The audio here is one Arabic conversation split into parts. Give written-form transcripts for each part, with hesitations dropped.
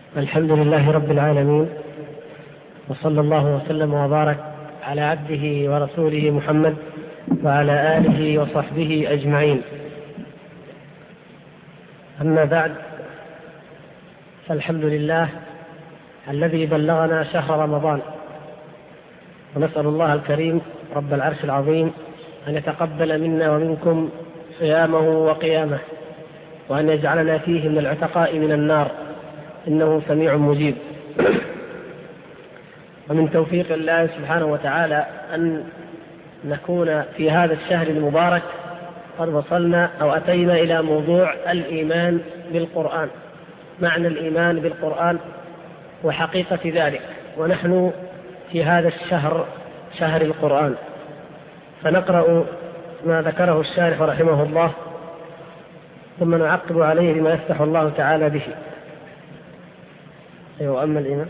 الحمد لله رب العالمين، وصلى الله وسلم وبارك على عبده ورسوله محمد وعلى آله وصحبه أجمعين. أما بعد، فالحمد لله الذي بلغنا شهر رمضان، ونسأل الله الكريم رب العرش العظيم أن يتقبل منا ومنكم صيامه وقيامه، وأن يجعلنا فيه من العتقاء من النار، إنه سميع مجيب. ومن توفيق الله سبحانه وتعالى أن نكون في هذا الشهر المبارك قد وصلنا أو أتينا إلى موضوع الإيمان بالقرآن، معنى الإيمان بالقرآن وحقيقة ذلك، ونحن في هذا الشهر، شهر القرآن، فنقرأ ما ذكره الشارح رحمه الله، ثم نعقب عليه بما يفتح الله تعالى به. أما الإيمان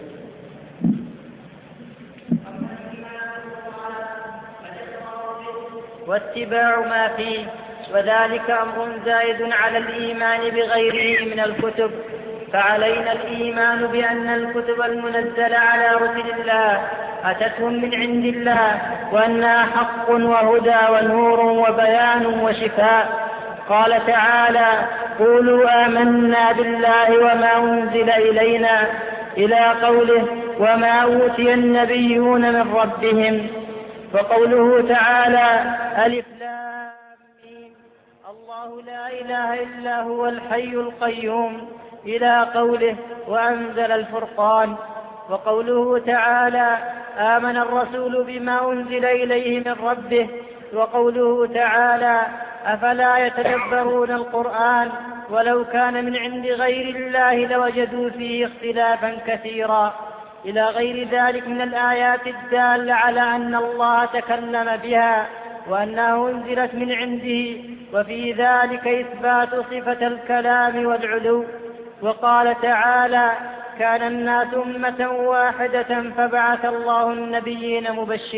واتباع ما فيه، وذلك أمر زائد على الإيمان بغيره من الكتب، فعلينا الإيمان بأن الكتب المنزلة على رسل الله أتتهم من عند الله، وأنها حق وهدى ونور وبيان وشفاء. قال تعالى: قولوا آمنا بالله وما أنزل إلينا، إلى قوله: وما أوتي النبيون من ربهم. وقوله تعالى: ألف لام ميم، الله لا إله إلا هو الحي القيوم، إلى قوله: وأنزل الفرقان. وقوله تعالى: آمن الرسول بما أنزل إليه من ربه. وقوله تعالى: أفلا يتدبرون القرآن ولو كان من عند غير الله لوجدوا فيه اختلافا كثيرا، إلى غير ذلك من الآيات الدالة على أن الله تكلم بها وأنه أنزلت من عنده، وفي ذلك إثبات صفة الكلام والعلو. وقال تعالى: كان الناس أمة واحدة فبعث الله النبيين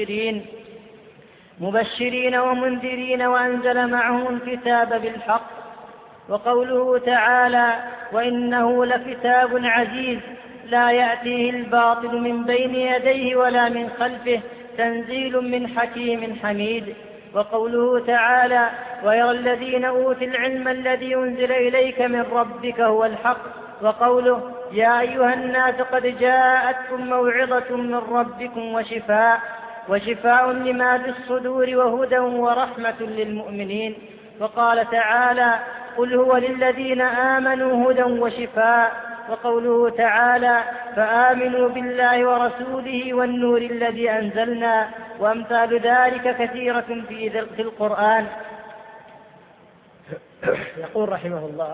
مبشرين ومنذرين وأنزل معهم الكتاب بالحق. وقوله تعالى: وإنه لكتاب عزيز لا يأتيه الباطل من بين يديه ولا من خلفه، تنزيل من حكيم حميد. وقوله تعالى: ويرى الذين أوتوا العلم الذي أنزل إليك من ربك هو الحق. وقوله: يا أيها الناس قد جاءتكم موعظة من ربكم وشفاء لما في الصدور وهدى ورحمة للمؤمنين. وقال تعالى: قل هو للذين آمنوا هدى وشفاء. وقوله تعالى: فآمنوا بالله ورسوله والنور الذي أنزلنا، وأمثال ذلك كثيرة في القرآن. يقول رحمه الله: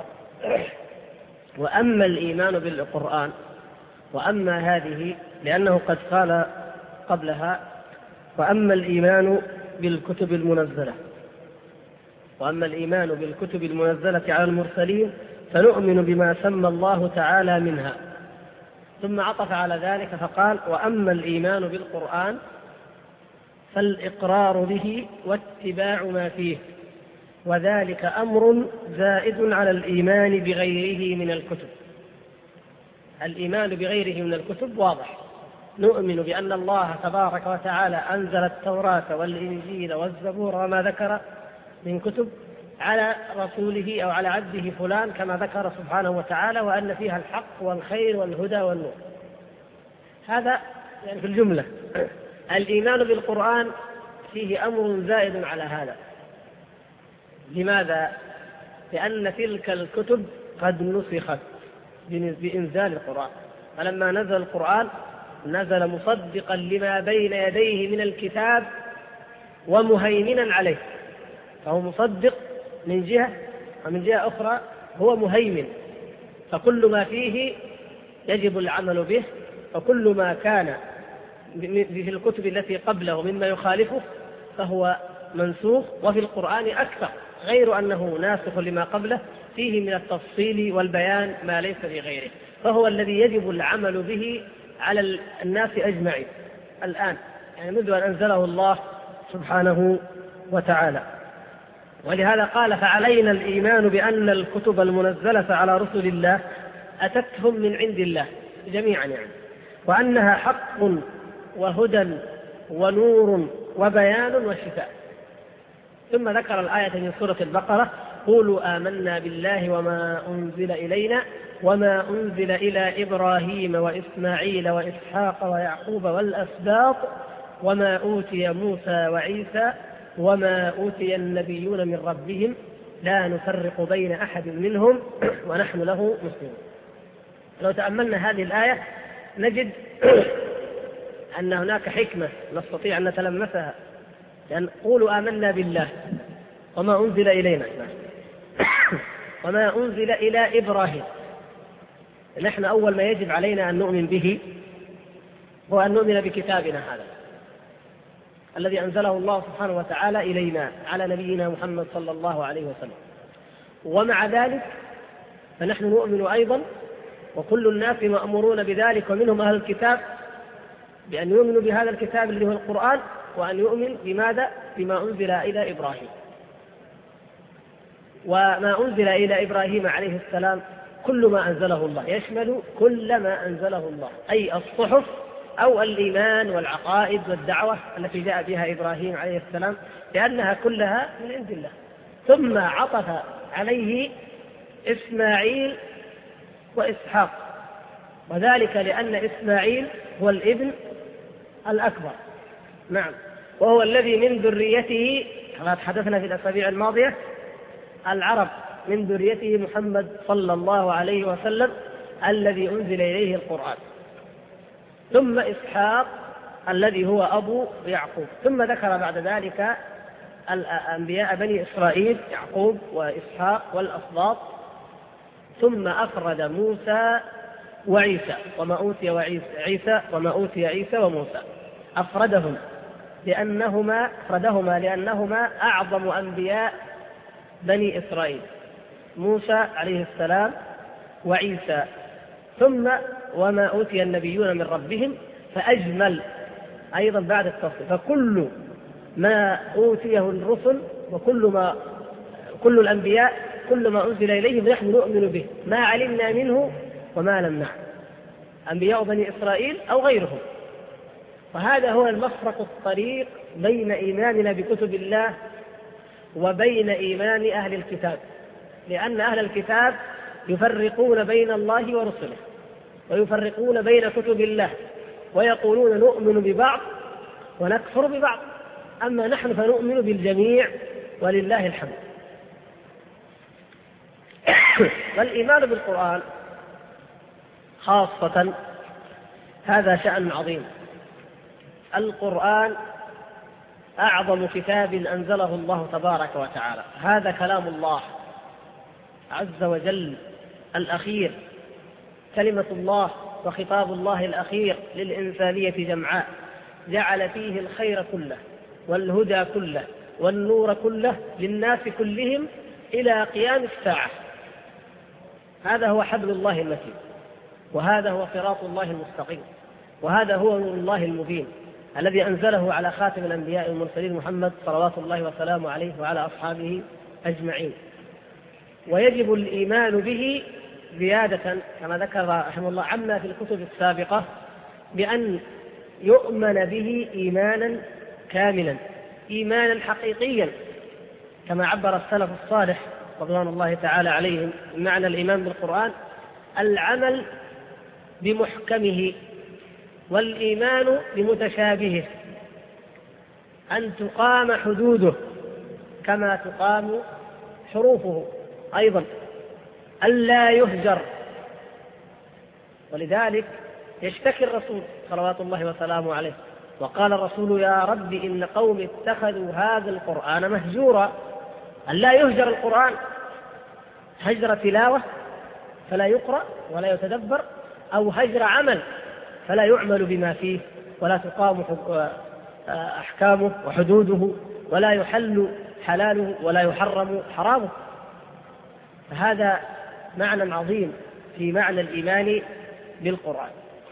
وأما الإيمان بالقرآن، وأما هذه لأنه قد قال قبلها: وأما الإيمان بالكتب المنزلة، وأما الإيمان بالكتب المنزلة على المرسلين فنؤمن بما سمى الله تعالى منها، ثم عطف على ذلك فقال: وأما الإيمان بالقرآن فالإقرار به واتباع ما فيه، وذلك أمر زائد على الإيمان بغيره من الكتب. الإيمان بغيره من الكتب واضح، نؤمن بأن الله تبارك وتعالى أنزل التوراة والإنجيل والزبور وما ذكر من كتب على رسوله أو على عبده فلان كما ذكر سبحانه وتعالى، وأن فيها الحق والخير والهدى والنور. هذا يعني في الجملة. الإيمان بالقرآن فيه أمر زائد على هذا. لماذا؟ لأن تلك الكتب قد نسخت بإنزال القرآن، فلما نزل القرآن نزل مصدقا لما بين يديه من الكتاب ومهيمنا عليه، فهو مصدق من جهة، ومن جهة أخرى هو مهيمن، فكل ما فيه يجب العمل به، وكل ما كان في الكتب التي قبله مما يخالفه فهو منسوخ. وفي القرآن أكثر، غير أنه ناسخ لما قبله، فيه من التفصيل والبيان ما ليس في غيره، فهو الذي يجب العمل به على الناس أجمعين الآن، يعني منذ أن أنزله الله سبحانه وتعالى. ولهذا قال: فعلينا الإيمان بأن الكتب المنزلة على رسل الله أتتهم من عند الله. جميعا يعني، وأنها حق وهدى ونور وبيان وشفاء. ثم ذكر الآية من سورة البقرة: قولوا آمنا بالله وما أنزل إلينا وما أنزل إلى إبراهيم وإسماعيل وإسحاق ويعقوب والأسباط وما أوتي موسى وعيسى وما أوتي النبيون من ربهم لا نفرق بين أحد منهم ونحن له مسلمون. لو تأملنا هذه الآية نجد أن هناك حكمة نستطيع أن نتلمسها، لأن قولوا آمنا بالله وما أنزل إلينا وما أنزل إلى إبراهيم. نحن أول ما يجب علينا أن نؤمن به هو أن نؤمن بكتابنا هذا الذي أنزله الله سبحانه وتعالى إلينا على نبينا محمد صلى الله عليه وسلم. ومع ذلك فنحن نؤمن أيضا، وكل الناس مأمورون بذلك ومنهم أهل الكتاب، بأن يؤمنوا بهذا الكتاب اللي هو القرآن، وأن يؤمن بماذا؟ بما أنزل إلى إبراهيم. وما أنزل إلى إبراهيم عليه السلام كل ما أنزله الله، يشمل كل ما أنزله الله، أي الصحف أو الإيمان والعقائد والدعوة التي جاء بها إبراهيم عليه السلام، لأنها كلها من عند الله. ثم عطف عليه إسماعيل وإسحاق، وذلك لأن إسماعيل هو الابن الأكبر، نعم، وهو الذي من ذريته كما تحدثنا في الأسابيع الماضية العرب، من ذريته محمد صلى الله عليه وسلم الذي أنزل إليه القرآن. ثم إسحاق الذي هو أبو يعقوب. ثم ذكر بعد ذلك الأنبياء بني إسرائيل يعقوب وإسحاق والأسباط. ثم أفرد موسى وعيسى وما أوتي عيسى وما أوتي عيسى وموسى، أفردهما لأنهما أعظم أنبياء بني إسرائيل، موسى عليه السلام وعيسى، ثم وما أوتي النبيون من ربهم، فأجمل أيضا بعد التفصيل. فكل ما أوتيه الرسل كل الأنبياء كل ما أنزل إليهم نحن نؤمن به، ما علمنا منه وما لم نعلم، أنبياء بني إسرائيل أو غيرهم. وهذا هو المفرق الطريق بين إيماننا بكتب الله وبين إيمان أهل الكتاب، لأن أهل الكتاب يفرقون بين الله ورسله ويفرقون بين كتب الله، ويقولون نؤمن ببعض ونكفر ببعض، أما نحن فنؤمن بالجميع ولله الحمد. والإيمان بالقرآن خاصة هذا شأن عظيم. القرآن أعظم كتاب أنزله الله تبارك وتعالى، هذا كلام الله عز وجل الأخير، كلمة الله وخطاب الله الأخير للإنسانية جمعاء، جعل فيه الخير كله والهدى كله والنور كله للناس كلهم إلى قيام الساعة. هذا هو حبل الله المتين، وهذا هو صراط الله المستقيم، وهذا هو نور الله المبين الذي أنزله على خاتم الأنبياء والمرسلين محمد صلوات الله وسلامه عليه وعلى أصحابه أجمعين. ويجب الإيمان به زيادة كما ذكر رحمه الله عما في الكتب السابقة، بأن يؤمن به إيمانا كاملا، إيمانا حقيقيا، كما عبر السلف الصالح رضوان الله تعالى عليهم معنى الإيمان بالقرآن: العمل بمحكمه والإيمان بمتشابهه، أن تقام حدوده كما تقام حروفه، أيضا ألا يهجر. ولذلك يشتكي الرسول صلوات الله وسلامه عليه، وقال الرسول: يا رب إن قوم اتخذوا هذا القرآن مهجورا. ألا يهجر القرآن هجر تلاوة فلا يقرأ ولا يتدبر، أو هجر عمل فلا يعمل بما فيه، ولا تقام أحكامه وحدوده، ولا يحل حلاله ولا يحرم حرامه. فهذا معنى عظيم في معنى الإيمان بالقرآن.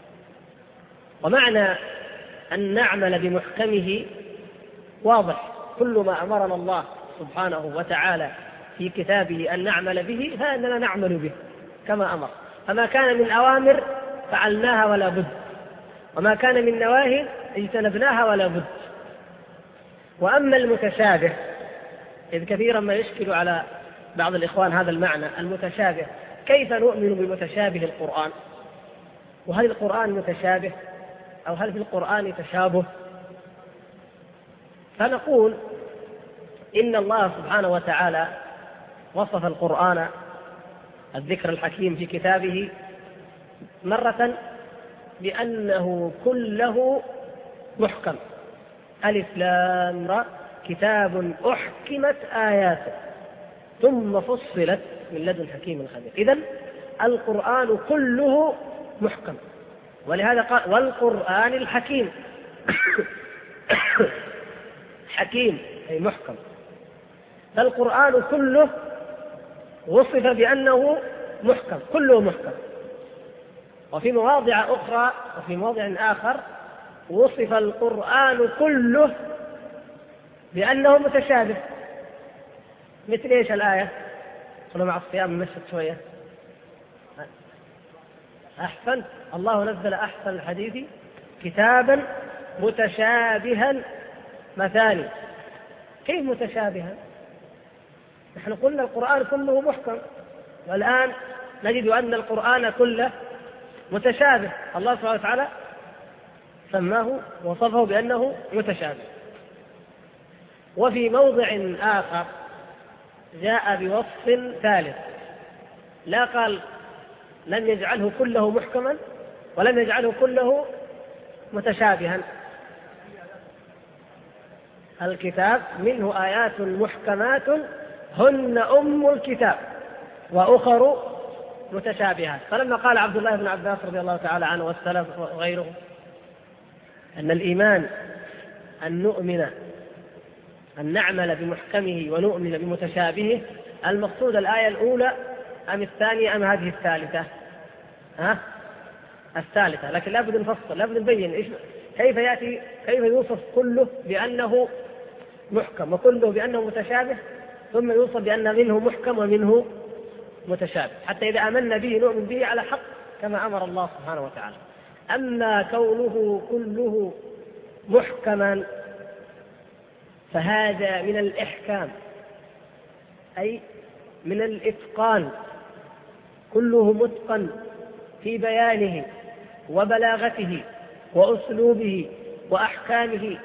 ومعنى أن نعمل بمحكمه واضح، كل ما أمرنا الله سبحانه وتعالى في كتابه أن نعمل به فإننا نعمل به كما أمر، فما كان من أوامر فعلناها ولا بد، وما كان من نواهي اجتنبناها ولا بد. وأما المتشابه، إذ كثيرا ما يشكل على بعض الإخوان هذا المعنى المتشابه، كيف نؤمن بمتشابه القرآن؟ وهل القرآن متشابه أو هل في القرآن تشابه؟ فنقول إن الله سبحانه وتعالى وصف القرآن الذكر الحكيم في كتابه مرة بأنه كله محكم، ألف لام را كتاب أحكمت آياته ثم فصلت من لدن حكيم خبير. إذن القرآن كله محكم، ولهذا قال والقرآن الحكيم. حكيم أي محكم، فالقرآن كله وصف بأنه محكم، كله محكم. وفي مواضع أخرى وفي موضع آخر وصف القرآن كله بأنه متشابه. مثل إيش الآية؟ قلوا مع الصيام نمشط شوية. أحسنت، الله نزل أحسن الحديث كتابا متشابها مثاني. كيف متشابها؟ نحن قلنا القرآن كله محكم، والآن نجد أن القرآن كله متشابه. الله سبحانه وتعالى سماه وصفه بأنه متشابه. وفي موضع آخر جاء بوصف ثالث، لا قال لم يجعله كله محكما ولم يجعله كله متشابها. الكتاب منه آيات محكمات هن أم الكتاب وأخر متشابهات. فلما قال عبد الله بن عباس رضي الله تعالى عنه والسلف وغيره أن الإيمان أن نؤمن أن نعمل بمحكمه ونؤمن بمتشابهه، المقصود الآية الأولى أم الثانية أم هذه الثالثة؟ الثالثة. لكن لا بد نفصل، لا بد نبين كيف يوصف كله بأنه محكم وكله بأنه متشابه، ثم يوصف بأن منه محكم ومنه متشابه، حتى إذا آمنا به نؤمن به على حق كما أمر الله سبحانه وتعالى. أما كونه كله محكما فهذا من الإحكام، أي من الإتقان، كله متقن في بيانه وبلاغته وأسلوبه وأحكامه.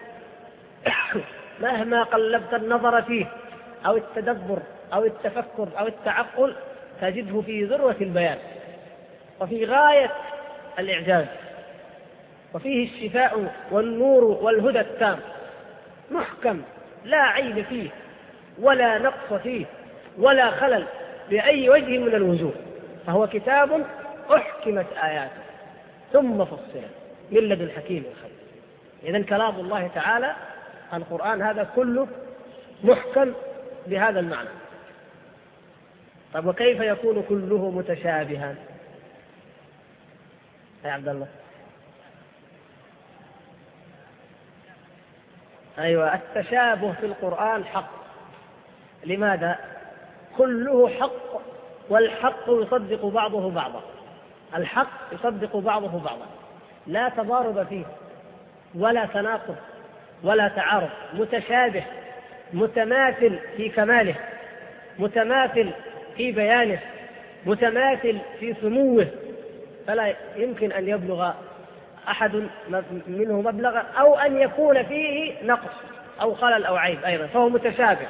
مهما قلبت النظر فيه أو التدبر أو التفكر أو التعقل تجده في ذروة البيان وفي غاية الإعجاز، وفيه الشفاء والنور والهدى التام، محكم لا عيب فيه ولا نقص فيه ولا خلل بأي وجه من الوجوه، فهو كتاب أحكمت آياته ثم فصلت من لدن حكيم خبير. إذن كلام الله تعالى القرآن هذا كله محكم بهذا المعنى. طب وكيف يكون كله متشابها يا عبد الله؟ أيوة، التشابه في القرآن حق. لماذا؟ كله حق، والحق يصدق بعضه بعضا، الحق يصدق بعضه بعضا، لا تضارب فيه ولا تناقض ولا تعارض، متشابه متماثل في كماله، متماثل في بيانه، متماثل في سموه، فلا يمكن أن يبلغ أحد منه مبلغا أو أن يكون فيه نقص أو خلل أو عيب أيضا، فهو متشابه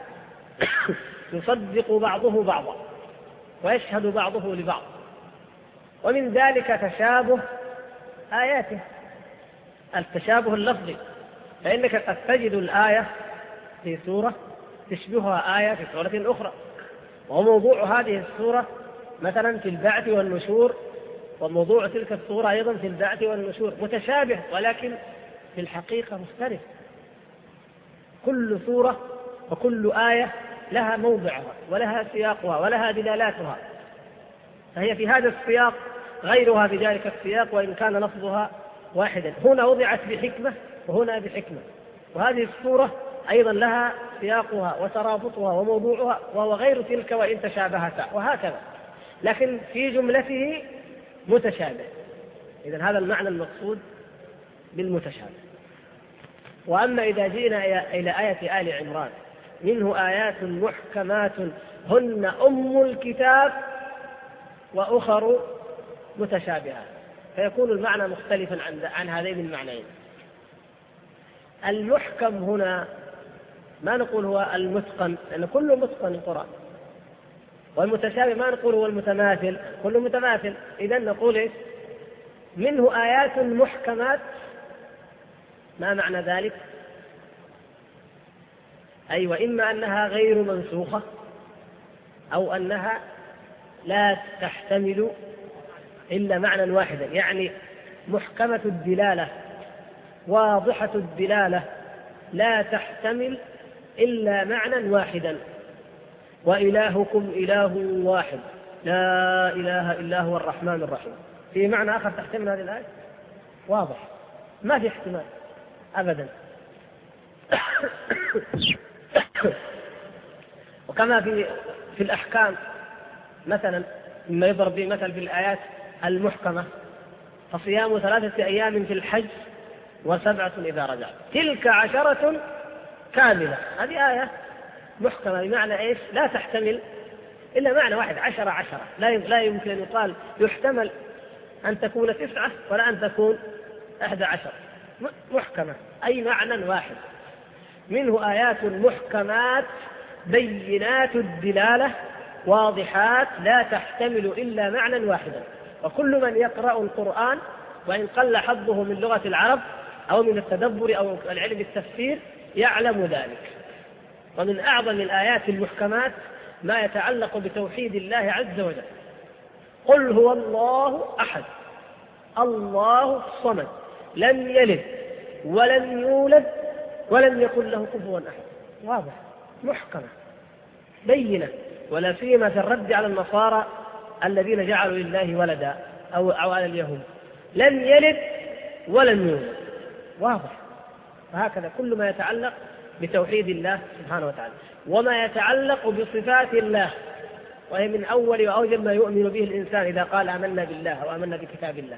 يصدق بعضه بعضا ويشهد بعضه لبعض. ومن ذلك تشابه آياته، التشابه اللفظي، فإنك قد تجد الآية في سورة تشبهها آية في سورة أخرى، وموضوع هذه السورة مثلا في البعث والنشور، وموضوع تلك السورة أيضا في البعث والنشور متشابه، ولكن في الحقيقة مختلف. كل سورة وكل آية لها موضعها ولها سياقها ولها دلالاتها، فهي في هذا السياق غيرها في ذلك السياق وإن كان لفظها واحدا، هنا وضعت بحكمة وهنا بحكمة. وهذه السورة أيضا لها سياقها وترابطها وموضوعها وهو غير تلك وإن تشابهتا، وهكذا، لكن في جملته متشابه. إذن هذا المعنى المقصود بالمتشابه. وأما إذا جئنا إلى آية آل عمران منه آيات محكمات هن أم الكتاب وأخر متشابهات، فيكون المعنى مختلفا عن هذين المعنيين. المحكم هنا ما نقول هو المتقن، لأن كله متقن القرآن، والمتشابه ما نقول هو المتماثل، كله متماثل. إذن نقول إيش؟ منه آيات محكمات. ما معنى ذلك؟ أيوة، إما أنها غير منسوخة أو أنها لا تحتمل إلا معنى واحدا، يعني محكمة الدلالة واضحة الدلالة لا تحتمل إلا معنى واحدا. وإلهكم إله واحد لا إله إلا هو الرحمن الرحيم، في معنى آخر تحتمل هذه الآية؟ واضح، ما في احتمال أبدا. وكما في الأحكام مثلا مما يضرب به مثل في الآيات المحكمة، فصيام 3 أيام في الحج و7 إذا رجعت، تلك 10 كاملة. هذه آية محكمة بمعنى إيش؟ لا تحتمل إلا معنى واحد، 10 لا يمكن أن يقال يحتمل أن تكون 9 ولا أن تكون 11. محكمة أي معنى واحد. منه آيات محكمات بينات الدلالة واضحات لا تحتمل إلا معنى واحدا. وكل من يقرأ القرآن وإن قل حظه من لغة العرب أو من التدبر أو العلم بالتفسير يعلم ذلك. ومن أعظم الآيات المحكمات ما يتعلق بتوحيد الله عز وجل. قل هو الله أحد الله الصمد لم يلد ولم يولد ولم يكن له كفوا أحد. واضح، محكمة بينة، ولا سيما في الرد على النصارى الذين جعلوا لله ولدا أو على اليهود. لم يلد ولم يولد، واضح. وهكذا كل ما يتعلق بتوحيد الله سبحانه وتعالى، وما يتعلق بصفات الله، وهي من أول وأوجب ما يؤمن به الإنسان إذا قال آمنا بالله أو آمنا بكتاب الله.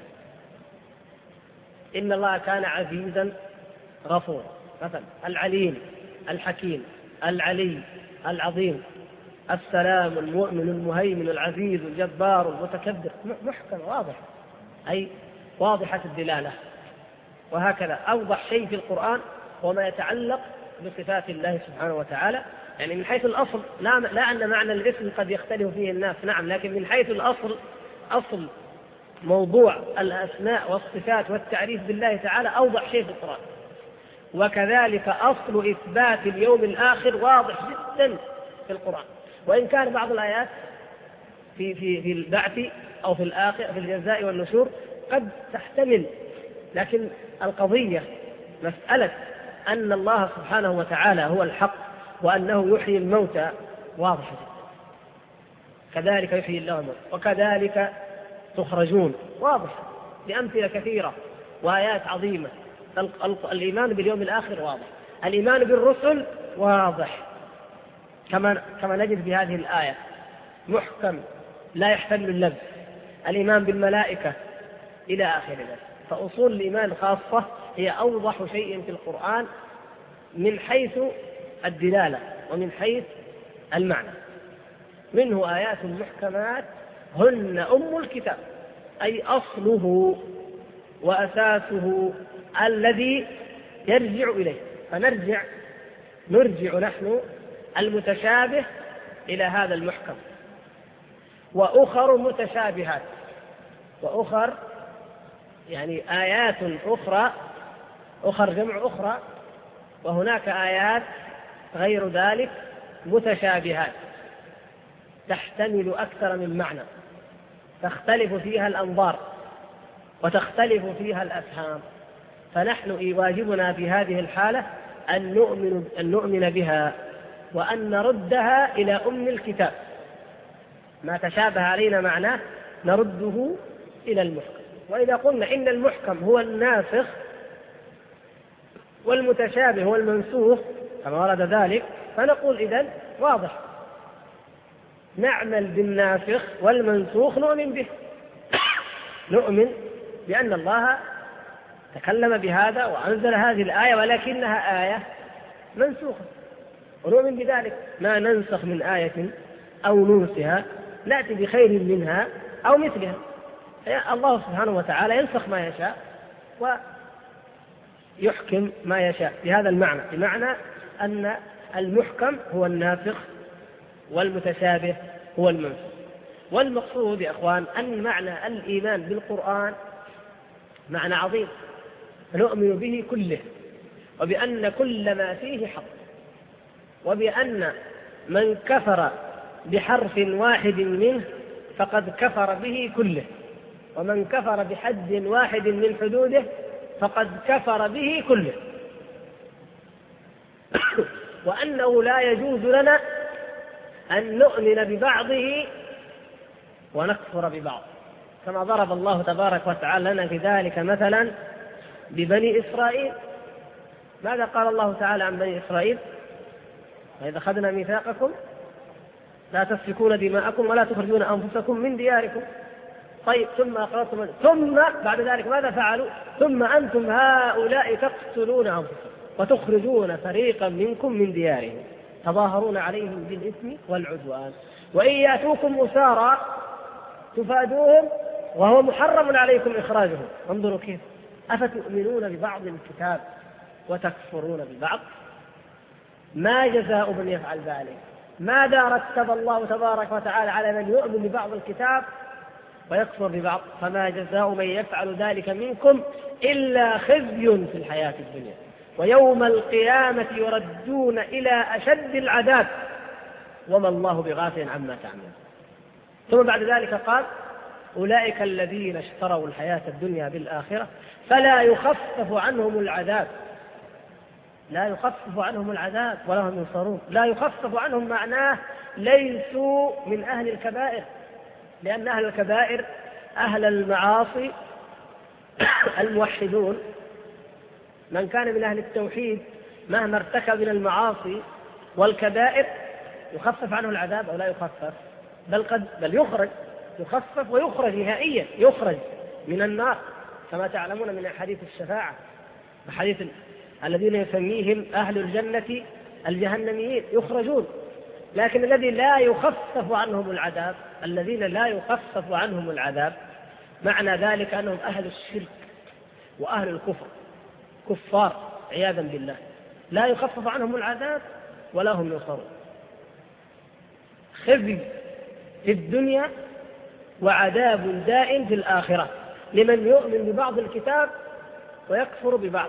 إن الله كان عزيزا غفورا مثلا، العليم الحكيم العلي العظيم السلام المؤمن المهيمن العزيز الجبار المتكبر. محكم واضح، أي واضحة الدلالة. وهكذا أوضح شيء في القرآن وما يتعلق بصفات الله سبحانه وتعالى. يعني من حيث الأصل لا أن معنى الاسم قد يختلف فيه الناس، نعم، لكن من حيث الأصل أصل موضوع الأسماء والصفات والتعريف بالله تعالى أوضح شيء في القرآن. وكذلك أصل إثبات اليوم الآخر واضح جدا في القرآن، وإن كان بعض الآيات في البعث أو في الآخر في الجزاء والنشور قد تحتمل، لكن القضية مسألة أن الله سبحانه وتعالى هو الحق وأنه يحيي الموتى واضحة جدا. كذلك يحيي الله الموتى وكذلك تخرجون، واضح بأمثلة كثيرة وآيات عظيمة. الإيمان باليوم الآخر واضح، الإيمان بالرسل واضح كما نجد في هذه الآية محكم لا يحتمل اللبس. الإيمان بالملائكة إلى آخر ذلك. فأصول الإيمان خاصة هي أوضح شيء في القرآن من حيث الدلالة ومن حيث المعنى. منه آيات محكمات هن أم الكتاب، أي أصله وأساسه الذي يرجع إليه. نرجع نحن المتشابه إلى هذا المحكم. وأخر متشابهات، وأخر يعني آيات أخرى، أخر جمع أخرى، وهناك آيات غير ذلك متشابهات تحتمل أكثر من معنى، تختلف فيها الأنظار وتختلف فيها الأفهام. فنحن واجبنا في هذه الحالة أن نؤمن بها وأن نردها إلى أم الكتاب. ما تشابه علينا معناه نرده إلى المحكم. وإذا قلنا إن المحكم هو الناسخ والمتشابه هو المنسوخ كما ورد ذلك، فنقول إذن واضح، نعمل بالناسخ والمنسوخ نؤمن به، نؤمن بأن الله تكلم بهذا وأنزل هذه الآية ولكنها آية منسوخة، ونؤمن بذلك، ما ننسخ من آية أو ننسها نأتي بخير منها أو مثلها. الله سبحانه وتعالى ينسخ ما يشاء ويحكم ما يشاء بهذا المعنى، بمعنى أن المحكم هو الناسخ والمتشابه هو المنسوخ. والمقصود يا أخوان أن معنى الإيمان بالقرآن معنى عظيم، نؤمن به كله، وبأن كل ما فيه حق، وبأن من كفر بحرف واحد منه فقد كفر به كله، ومن كفر بحد واحد من حدوده فقد كفر به كله، وأنه لا يجوز لنا أن نؤمن ببعضه ونكفر ببعض، كما ضرب الله تبارك وتعالى لنا في ذلك مثلا ببني إسرائيل. ماذا قال الله تعالى عن بني إسرائيل؟ وإذا أخذنا ميثاقكم لا تسفكون دماءكم ولا تخرجون أنفسكم من دياركم. طيب ثم أقررتم، ثم بعد ذلك ماذا فعلوا؟ ثم أنتم هؤلاء تقتلون أنفسكم وتخرجون فريقا منكم من ديارهم تظاهرون عليهم بالإثم والعدوان وإن يأتوكم أسارى تفادوهم وهو محرم عليكم إخراجهم. انظروا كيف، أفتؤمنون ببعض الكتاب وتكفرون ببعض. ما جزاء من يفعل ذلك؟ ماذا رتب الله تبارك وتعالى على من يؤمن ببعض الكتاب ويكفر ببعض؟ فما جزاء من يفعل ذلك منكم إلا خزي في الحياة الدنيا ويوم القيامة يردون إلى أشد العذاب وما الله بغافل عما تعملون. ثم بعد ذلك قال أولئك الذين اشتروا الحياة الدنيا بالآخرة فلا يخفف عنهم العذاب، لا يخفف عنهم العذاب ولا هم ينصرون. لا يخفف عنهم معناه ليسوا من أهل الكبائر، لأن أهل الكبائر أهل المعاصي الموحدون، من كان من أهل التوحيد مهما ارتكب من المعاصي والكبائر يخفف عنه العذاب أو لا يخفف، بل يخفف ويخرج نهائيا، يخرج من النار كما تعلمون من حديث الشفاعة، حديث الذين يسميهم أهل الجنة الجهنميين يخرجون. لكن الذي لا يخفف عنهم العذاب، الذين لا يخفف عنهم العذاب معنى ذلك أنهم أهل الشرك وأهل الكفر، كفار عياذا بالله، لا يخفف عنهم العذاب ولا هم ينصرون. خزي في الدنيا وعذاب دائم في الآخرة لمن يؤمن ببعض الكتاب ويكفر ببعض.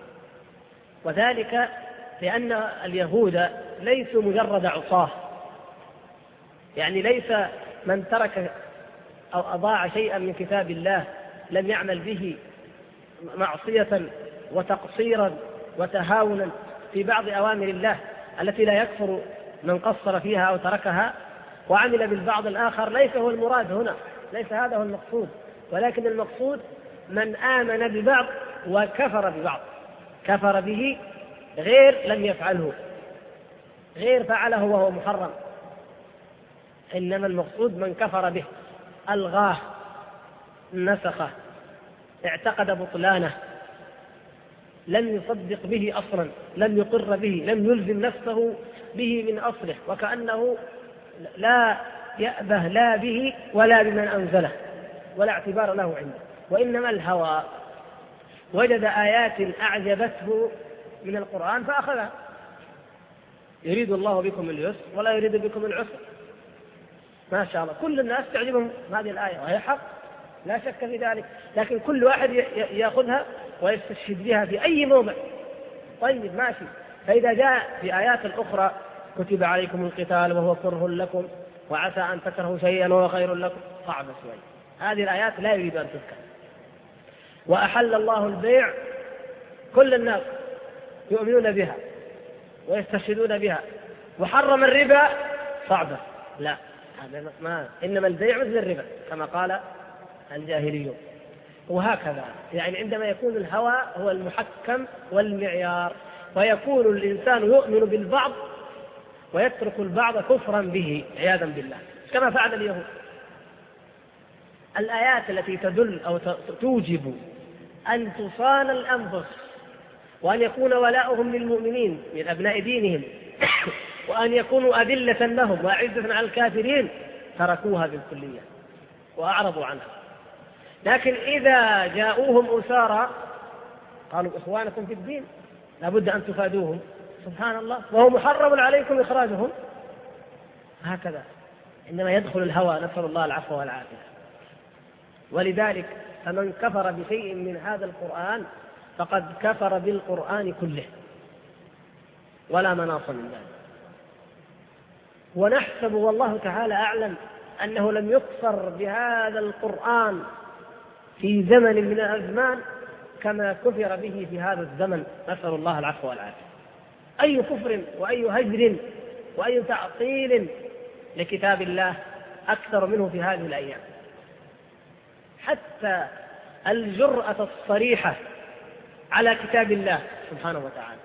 وذلك لأن اليهود ليسوا مجرد عصاة، يعني ليس من ترك أو أضاع شيئا من كتاب الله لم يعمل به معصية وتقصيرا وتهاونا في بعض أوامر الله التي لا يكفر من قصر فيها أو تركها وعمل بالبعض الآخر، ليس هو المراد هنا، ليس هذا هو المقصود، ولكن المقصود من آمن ببعض وكفر ببعض، كفر به غير لم يفعله، غير فعله وهو محرم، إنما المقصود من كفر به، ألغاه، نسخه، اعتقد بطلانه، لم يصدق به أصلا، لم يقر به، لم يلزم نفسه به من أصله، وكأنه لا يأبه لا به ولا بمن أنزله ولا اعتبار له عنده، وإنما الهوى وجد آيات أعجبته من القرآن فأخذها، يريد الله بكم اليسر ولا يريد بكم العسر. ما شاء الله كل الناس تعجبهم هذه الآية وهي حق لا شك في ذلك، لكن كل واحد يأخذها ويستشهد بها في أي موضع. طيب ماشي، فإذا جاء في آيات أخرى كتب عليكم القتال وهو كره لكم وعسى أن تكرهوا شيئا وهو خير لكم، صعب شوي، هذه الآيات لا يريد أن تذكر. وأحل الله البيع، كل الناس يؤمنون بها ويستشهدون بها، وحرم الربا، صعبة، لا هذا ما، إنما البيع مثل الربا كما قال الجاهليون. وهكذا يعني عندما يكون الهوى هو المحكم والمعيار، ويكون الإنسان يؤمن بالبعض ويترك البعض كفرا به عياذا بالله كما فعل اليهود. الآيات التي تدل أو توجب أن تصان الأنفس وأن يكون ولاؤهم للمؤمنين من أبناء دينهم وأن يكونوا أذلة لهم وأعزة على الكافرين تركوها بالكلية وأعرضوا عنها. لكن إذا جاءوهم أسارى قالوا إخوانكم في الدين لابد أن تفادوهم، سبحان الله، وهو محرم عليكم إخراجهم. هكذا عندما يدخل الهوى، نسأل الله العفو والعافية. ولذلك فمن كفر بشيء من هذا القرآن فقد كفر بالقرآن كله ولا مناص من ذلك. ونحسب والله تعالى أعلم أنه لم يكفر بهذا القرآن في زمن من الأزمان كما كفر به في هذا الزمن، نسأل الله العفو والعافية. أي كفر وأي هجر وأي تعطيل لكتاب الله أكثر منه في هذه الأيام. حتى الجرأة الصريحة على كتاب الله سبحانه وتعالى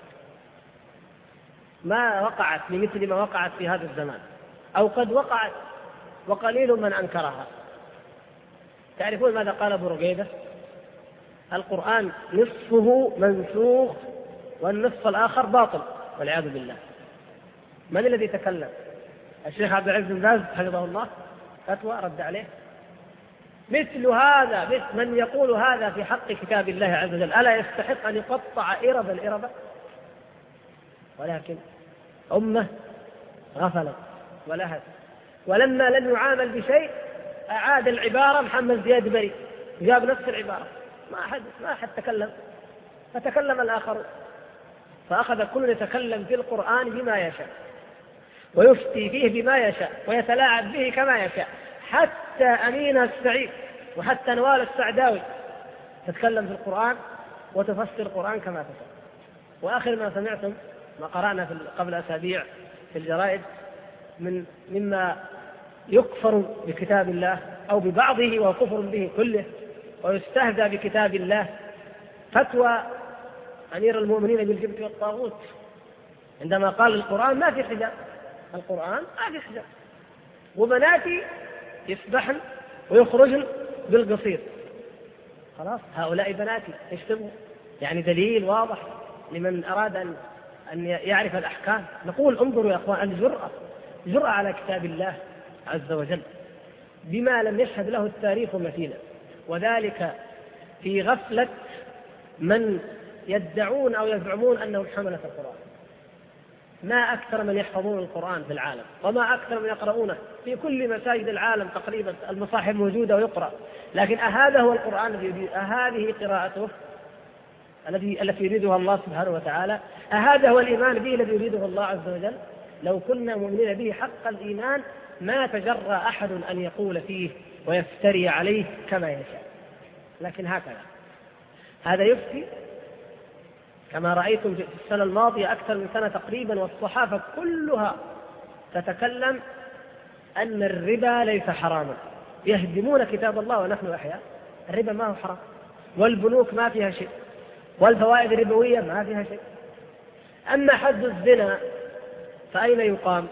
ما وقعت لمثل ما وقعت في هذا الزمان، أو قد وقعت وقليل من أنكرها. تعرفون ماذا قال أبو رقيدة؟ القرآن نصفه منسوخ والنصف الآخر باطل والعياذ بالله. من الذي تكلم؟ الشيخ عبد العزيز بن باز حفظه الله، فتوى رد عليه. مثل هذا من يقول هذا في حق كتاب الله عز وجل ألا يستحق أن يقطع إرب الإربة؟ ولكن أمة غفلت ولهت، ولما لم يعامل بشيء أعاد العبارة. محمد زياد بري جاب نفس العبارة، ما أحد تكلم، فتكلم الآخر، فأخذ كل يتكلم في القرآن بما يشاء ويفتي فيه بما يشاء ويتلاعب به كما يشاء. حتى أمينة السعيد وحتى نوال السعداوي تتكلم في القرآن وتفسر القرآن كما تشاء. وآخر ما سمعتم ما قرأنا قبل أسابيع في الجرائد مما يكفر بكتاب الله أو ببعضه وكفر به كله ويستهزأ بكتاب الله، فتوى أمير المؤمنين بالجبت والطاغوت عندما قال القرآن ما في حجاب، القرآن ما في حجاب، وبناتي يسبحن ويخرجن بالقصير. خلاص هؤلاء بناتي يشتبهوا، يعني دليل واضح لمن أراد أن يعرف الأحكام. نقول انظروا يا أخوان، الجرأة على كتاب الله عز وجل بما لم يشهد له التاريخ مثيلا، وذلك في غفلة من يدعون أو يزعمون أنهم حملة القرآن. ما أكثر من يحفظون القرآن في العالم، وما أكثر من يقرؤونه في كل مساجد العالم تقريبا، المصاحف موجودة ويقرأ، لكن أهذا هو القرآن الذي أهذه قراءته التي يريدها الله سبحانه وتعالى؟ أهذا هو الإيمان به الذي يريده الله عز وجل؟ لو كنا مؤمنين به حق الإيمان ما تجرأ أحد أن يقول فيه ويفتري عليه كما يشاء. لكن هكذا هذا يفتي كما رأيتم في السنة الماضية أكثر من سنة تقريبا، والصحافة كلها تتكلم أن الربا ليس حراما، يهدمون كتاب الله ونحن أحياء. الربا ما هو حرام، والبنوك ما فيها شيء، والفوائد الربوية ما فيها شيء. أما حد الزنا فأين يقام؟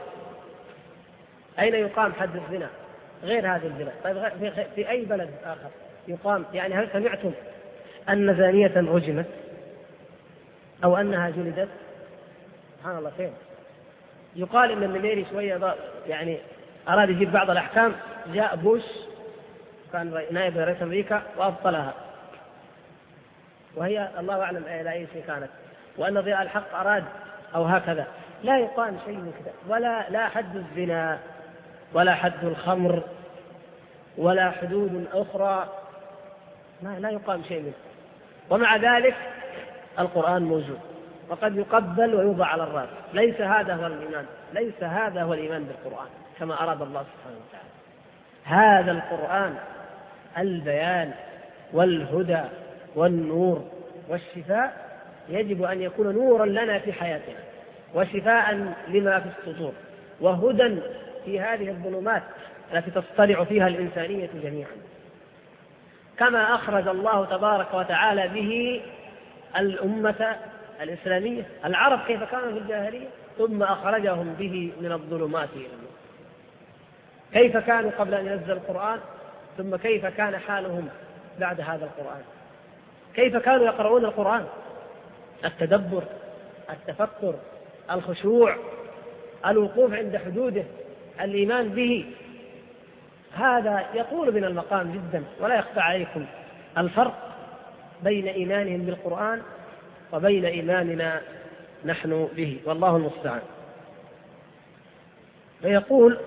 أين يقام حد الزنا غير هذا الزنا؟ طيب في أي بلد آخر يقام؟ يعني هل سمعتم أن زانية رجمت أو أنها جلدت؟ سبحان الله. فين؟ يقال إن النميري شوية يعني أراد يجيب بعض الأحكام، جاء بوش كان نائب رئيس أمريكا وأبطلها، وهي الله أعلم إلى أي شيء كانت، وأن ضياء الحق أراد أو هكذا. لا يقام شيء من كذا، لا حد الزنا ولا حد الخمر ولا حدود أخرى، لا يقام شيء منه. ومع ذلك القرآن موجود وقد يقبل ويوضع على الرأس. ليس هذا هو الإيمان، ليس هذا هو الإيمان بالقرآن كما أراد الله سبحانه وتعالى. هذا القرآن البيان والهدى والنور والشفاء، يجب أن يكون نورا لنا في حياتنا وشفاء لما في الصدور وهدى في هذه الظلمات التي تصطلع فيها الإنسانية جميعا، كما أخرج الله تبارك وتعالى به الأمة الإسلامية. العرب كيف كانوا في الجاهلية ثم أخرجهم به من الظلمات إلى النور. كيف كانوا قبل أن ينزل القرآن ثم كيف كان حالهم بعد هذا القرآن؟ كيف كانوا يقرؤون القرآن؟ التدبر، التفكر، الخشوع، الوقوف عند حدوده، الإيمان به. هذا يطول من المقام جدا، ولا يخفى عليكم الفرق بين إيمانهم بالقرآن وبين إيماننا نحن به، والله المستعان. ويقول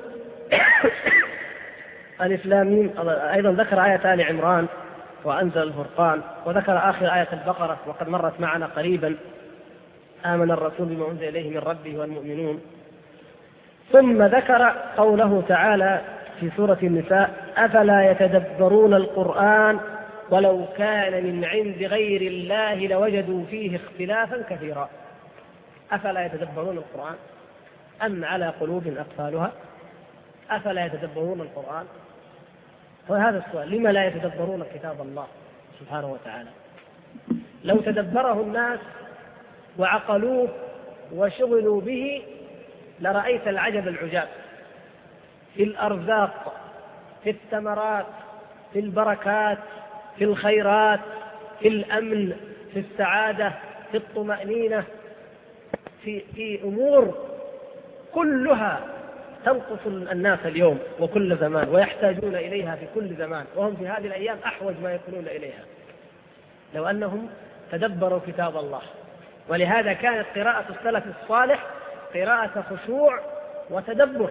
ألف لام ميم، أيضا ذكر آية آل عمران وأنزل الفرقان، وذكر آخر آية البقرة وقد مرت معنا قريبا، آمن الرسول بما أنزل إليه من ربه والمؤمنون. ثم ذكر قوله تعالى في سورة النساء: أفلا يتدبرون القرآن ولو كان من عند غير الله لوجدوا فيه اختلافا كثيرا. أفلا يتدبرون القرآن أم على قلوب أقفالها؟ أفلا يتدبرون القرآن؟ وهذا السؤال: لما لا يتدبرون كتاب الله سبحانه وتعالى؟ لو تدبره الناس وعقلوه وشغلوا به لرأيت العجب العجاب في الأرزاق، في الثمرات، في البركات، في الخيرات، في الأمن، في السعادة، في الطمأنينة، في أمور كلها تنقص الناس اليوم وكل زمان، ويحتاجون إليها في كل زمان، وهم في هذه الأيام أحوج ما يكونون إليها لو أنهم تدبروا كتاب الله. ولهذا كانت قراءة السلف الصالح قراءة خشوع وتدبر.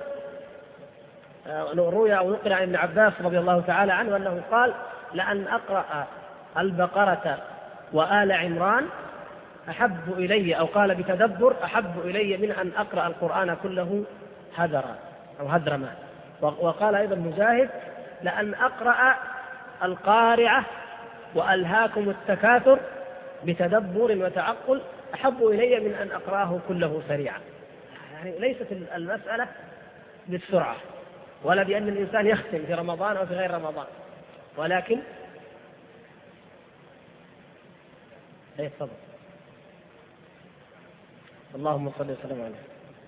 روي أو نقل عن ابن عباس رضي الله تعالى عنه أنه قال: لأن أقرأ البقرة وآل عمران أحب إلي، أو قال بتدبر: أحب إلي من أن أقرأ القرآن كله هدرا أو هدرما. وقال أيضا مجاهد: لأن أقرأ القارعة وألهاكم التكاثر بتدبر وتعقل أحب إلي من أن أقرأه كله سريعا. يعني ليست المسألة بالسرعة ولا بأن الإنسان يختم في رمضان أو في غير رمضان، ولكن تفضل. اللهم صل وسلم عليه.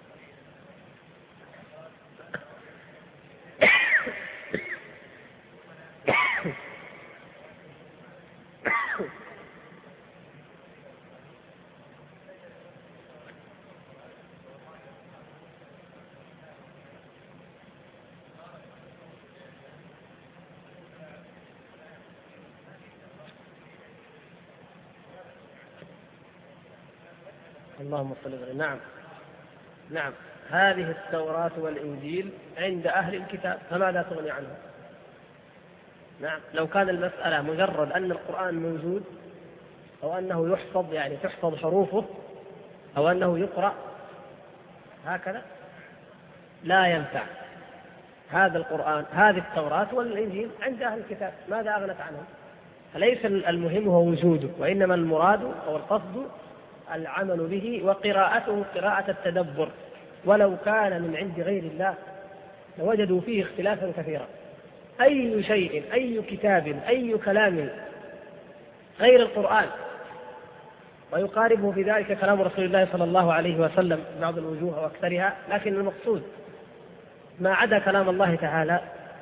اللهم صل وسلم. نعم هذه التوراة والإنجيل عند أهل الكتاب، فماذا تغني عنه؟ نعم، لو كان المسألة مجرد أن القرآن موجود أو أنه يحفظ، يعني تحفظ حروفه، أو أنه يقرأ هكذا، لا ينفع. هذا القرآن، هذه التوراة والإنجيل عند أهل الكتاب، ماذا أغنت عنهم؟ فليس المهم هو وجوده، وإنما المراد أو القصد العمل به وقراءته قراءة التدبر. ولو كان من عند غير الله لوجدوا فيه اختلافا كثيرا. أي شيء، أي كتاب، أي كلام غير القرآن، ويقاربه في ذلك كلام رسول الله صلى الله عليه وسلم بعض الوجوه وأكثرها، لكن المقصود ما عدا كلام الله تعالى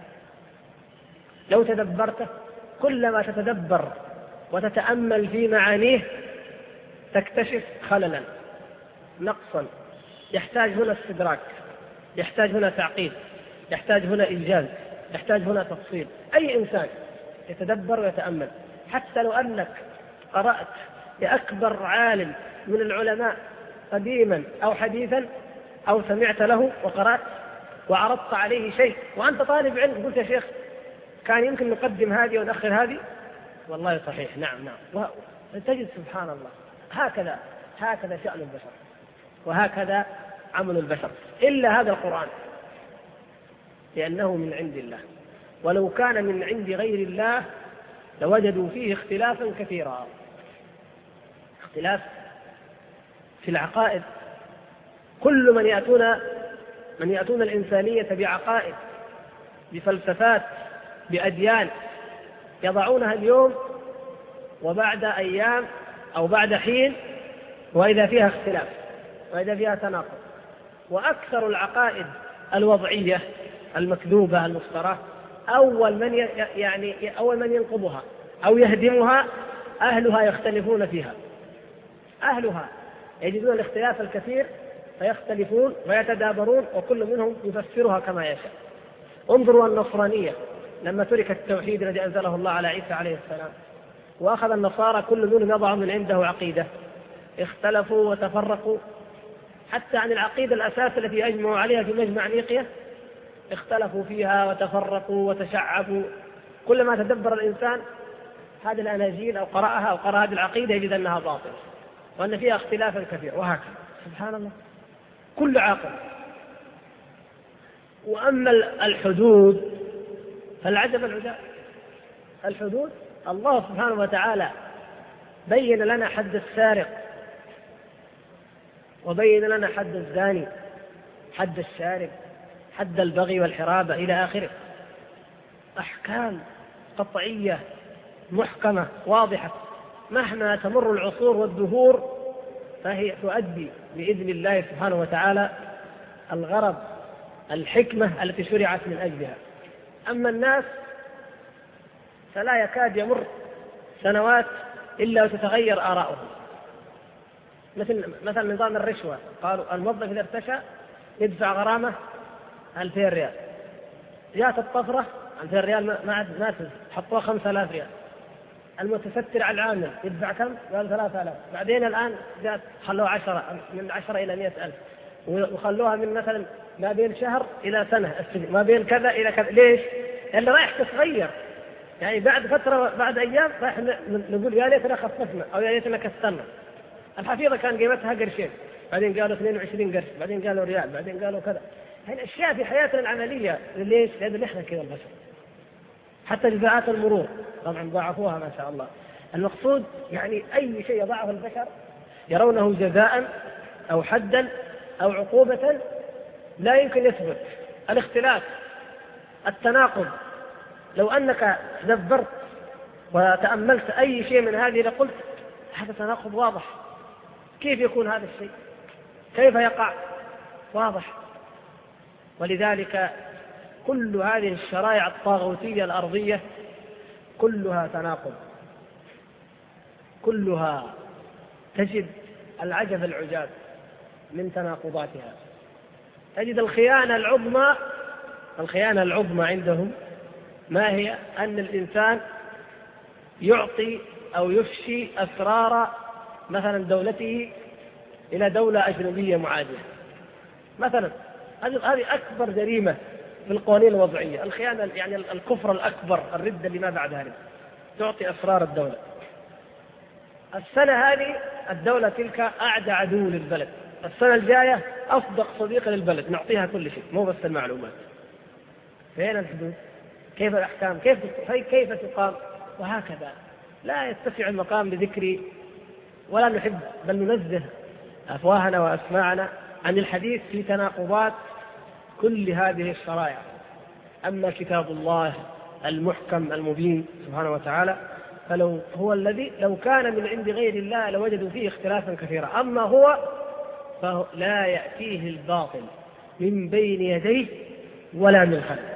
لو تدبرته، كلما تتدبر وتتأمل في معانيه تكتشف خللا، نقصا، يحتاج هنا استدراك، يحتاج هنا تعقيد، يحتاج هنا إيجاز، يحتاج هنا تفصيل. أي إنسان يتدبر ويتأمل، حتى لو أنك قرأت لأكبر عالم من العلماء قديما أو حديثا، أو سمعت له وقرأت وعرضت عليه شيء وأنت طالب علم، قلت يا شيخ كان يمكن نقدم هذه ونأخر هذه، والله صحيح، نعم، تجد سبحان الله هكذا شأن البشر وهكذا عمل البشر، إلا هذا القرآن لأنه من عند الله. ولو كان من عند غير الله لوجدوا فيه اختلافا كثيرا. اختلاف في العقائد، كل من يأتون الإنسانية بعقائد، بفلسفات، بأديان، يضعونها اليوم وبعد أيام أو بعد حين وإذا فيها اختلاف وإذا فيها تناقض. وأكثر العقائد الوضعية المكذوبة المفترى أول من ينقضها أو يهدمها أهلها يختلفون فيها. أهلها يجدون الاختلاف الكثير فيختلفون ويتدابرون وكل منهم يفسرها كما يشاء. انظروا النصرانية لما ترك التوحيد الذي أنزله الله على عيسى عليه السلام، وأخذ النصارى كل منهم يضع من عنده عقيدة، اختلفوا وتفرقوا حتى عن العقيدة الأساس التي أجمعوا عليها في مجمع نيقيا، اختلفوا فيها وتفرقوا وتشعبوا. كلما تدبر الإنسان هذه الأناجيل أو قرأها أو قرأ هذه العقيدة يجد أنها باطلة وأن فيها اختلافا كثير، وهكذا سبحان الله كل عاقل. وأما الحدود فالعجب العجاب. الحدود الله سبحانه وتعالى بين لنا حد السارق، وبين لنا حد الزاني، حد الشارب، حد البغي والحرابة إلى آخره. أحكام قطعية محكمة واضحة، مهما تمر العصور والدهور فهي تؤدي بإذن الله سبحانه وتعالى الغرض، الحكمة التي شرعت من أجلها. أما الناس فلا يكاد يمر سنوات إلا وتتغير آراؤهم. مثل نظام الرشوة، قالوا الموظف إذا ارتشى يدفع غرامة 2000 ريال، جاءت الطفرة 2000 ريال ما حطوها 5000 ريال. المتستر على العامل يدفع كم؟ قال 3000. بعدين الآن جاءت خلوها 10، من 10 إلى 100,000، وخلوها من مثلا ما بين شهر إلى سنة السجن، ما بين كذا إلى كذا. ليش؟ اللي رايح تتغير، يعني بعد فترة بعد أيام رايح نقول يا ليتنا خففنا أو يا ليتنا كسرنا. الحفيظة كان قيمتها قرشين، بعدين قالوا 22 قرش، بعدين قالوا ريال، بعدين قالوا كذا. هذه الأشياء في حياتنا العملية. ليش؟ لأن نحن كذا البشر. حتى جزاءات المرور طبعا ضاعفوها ما شاء الله. المقصود يعني أي شيء يضعه البشر يرونه جزاء أو حدا أو عقوبة لا يمكن يثبت. الاختلاف، التناقض، لو أنك دبرت وتأملت أي شيء من هذه لقلت هذا تناقض واضح. كيف يكون هذا الشيء؟ كيف يقع؟ واضح. ولذلك كل هذه الشرائع الطاغوتية الأرضية كلها تناقض، كلها تجد العجب العجاب من تناقضاتها. تجد الخيانة العظمى عندهم ما هي؟ أن الإنسان يعطي أو يفشي أسرار مثلا دولته إلى دولة أجنبية معادية مثلا. هذه أكبر جريمة في القوانين الوضعية، الخيانة، يعني الكفر الأكبر، الردة لما بعد ذلك، تعطي أسرار الدولة. السنة هذه الدولة تلك أعدى عدو للبلد، السنة الجاية أصدق صديق للبلد، نعطيها كل شيء مو بس المعلومات. فين الحدود؟ كيف الأحكام؟ كيف تقام؟ وهكذا. لا يتسع المقام بذكري ولا نحب بل ننزه أفواهنا وأسماعنا عن الحديث في تناقضات كل هذه الشرائع. أما كتاب الله المحكم المبين سبحانه وتعالى فلو هو الذي لو كان من عند غير الله لوجدوا فيه اختلافا كثيرا. أما هو فلا يأتيه الباطل من بين يديه ولا من خلفه.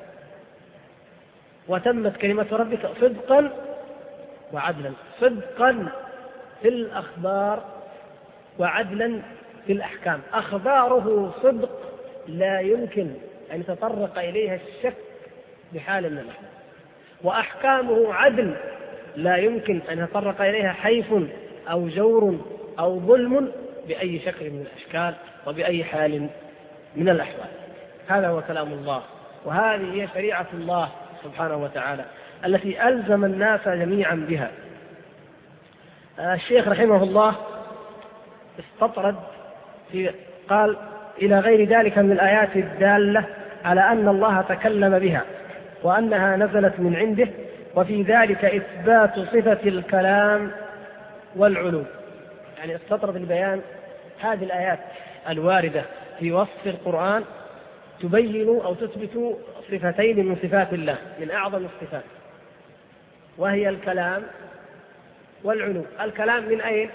وتمت كلمة ربك صدقا وعدلا، صدقا في الأخبار وعدلا في الأحكام. أخباره صدق لا يمكن أن يتطرق إليها الشك بحال من الأحوال، وأحكامه عدل لا يمكن أن يتطرق إليها حيف أو جور أو ظلم بأي شكل من الأشكال وبأي حال من الأحوال. هذا هو كلام الله، وهذه هي شريعة الله سبحانه وتعالى التي ألزم الناس جميعا بها. الشيخ رحمه الله استطرد قال إلى غير ذلك من الآيات الدالة على أن الله تكلم بها وأنها نزلت من عنده، وفي ذلك إثبات صفة الكلام والعلو. يعني استطرد البيان هذه الآيات الواردة في وصف القرآن تبين أو تثبت صفتين من صفات الله من أعظم الصفات، وهي الكلام والعلو. الكلام من أين؟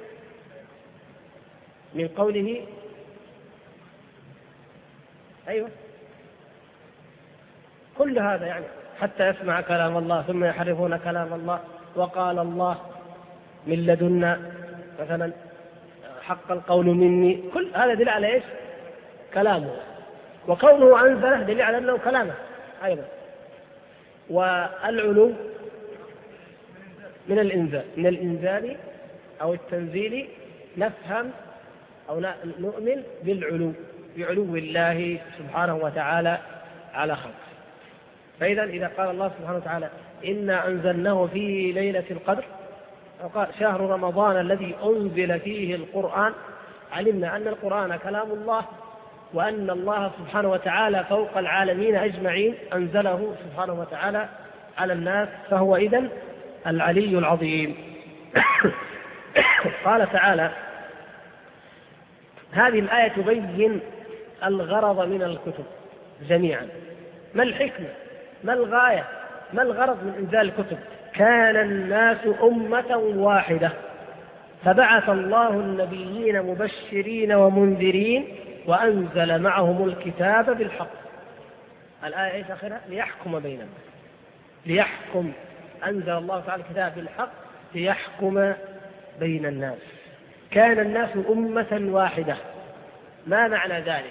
من قوله أيوة كل هذا يعني حتى يسمع كلام الله ثم يحرفون كلام الله. وقال الله من لدنا مثلا حق القول مني، كل هذا دليل على إيش؟ كلامه. وكونه أنزله دليل على أنه كلامه أيضا. والعلو من الإنزال، من الإنزال أو التنزيل نفهم أو نؤمن بالعلو، بعلو الله سبحانه وتعالى على خلقه. فإذا إذا قال الله سبحانه وتعالى إنا أنزلناه في ليلة القدر، وقال شهر رمضان الذي أنزل فيه القرآن، علمنا أن القرآن كلام الله، وأن الله سبحانه وتعالى فوق العالمين أجمعين أنزله سبحانه وتعالى على الناس، فهو إذن العلي العظيم. قال تعالى: هذه الآية تبين الغرض من الكتب جميعا. ما الحكمة؟ ما الغاية؟ ما الغرض من إنزال الكتب؟ كان الناس أمة واحدة فبعث الله النبيين مبشرين ومنذرين وأنزل معهم الكتاب بالحق. الآية إيش آخرها؟ ليحكم بينهم. ليحكم، أنزل الله تعالى الكتاب بالحق ليحكم بين الناس. كان الناس أمة واحدة. ما معنى ذلك؟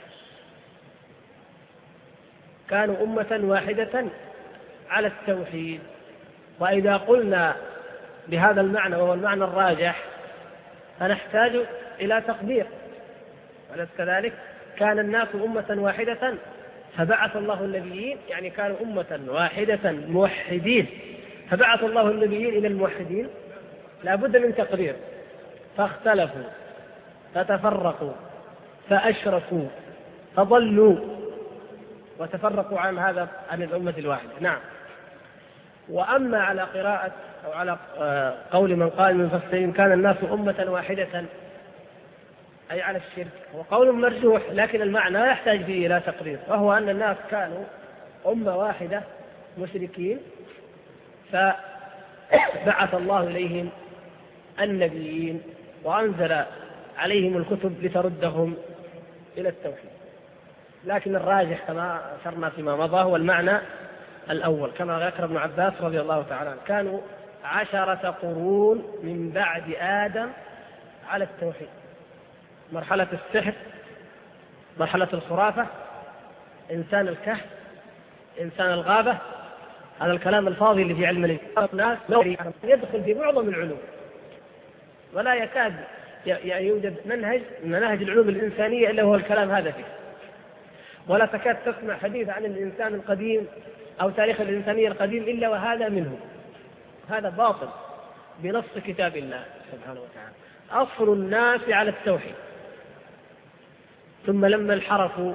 كانوا أمة واحدة على التوحيد. وإذا قلنا بهذا المعنى وهو المعنى الراجح فنحتاج إلى تقدير. وليس كذلك؟ كان الناس أمة واحدة فبعث الله النبيين، يعني كانوا أمة واحدة موحدين فبعث الله النبيين إلى الموحدين، لا بد من تقدير. فاختلفوا فتفرقوا فأشركوا فضلوا وتفرقوا عن هذا، عن الأمة الواحدة. نعم. وأما على قراءة أو على قول من قال من المفسرين كان الناس أمة واحدة أي على الشرك، هو قول مرجوح، لكن المعنى لا يحتاج فيه إلى تقرير، وهو أن الناس كانوا أمة واحدة مشركين فبعث الله إليهم النبيين وأنزل عليهم الكتب لتردهم إلى التوحيد. لكن الراجح كما أشرنا فيما مضى هو المعنى الأول، كما ذكر ابن عباس رضي الله تعالى عنه: كانوا 10 قرون من بعد آدم على التوحيد. مرحلة السحر، مرحلة الخرافة، إنسان الكهف، إنسان الغابة، هذا الكلام الفاضي اللي في علم الناس يدخل في معظم العلوم، ولا يكاد يوجد منهج من مناهج العلوم الإنسانية إلا هو الكلام هذا فيه. ولا تكاد تسمع حديث عن الإنسان القديم أو تاريخ الإنسانية القديم إلا وهذا منه. هذا باطل بنص كتاب الله سبحانه وتعالى. أصل الناس على التوحيد، ثم لما انحرفوا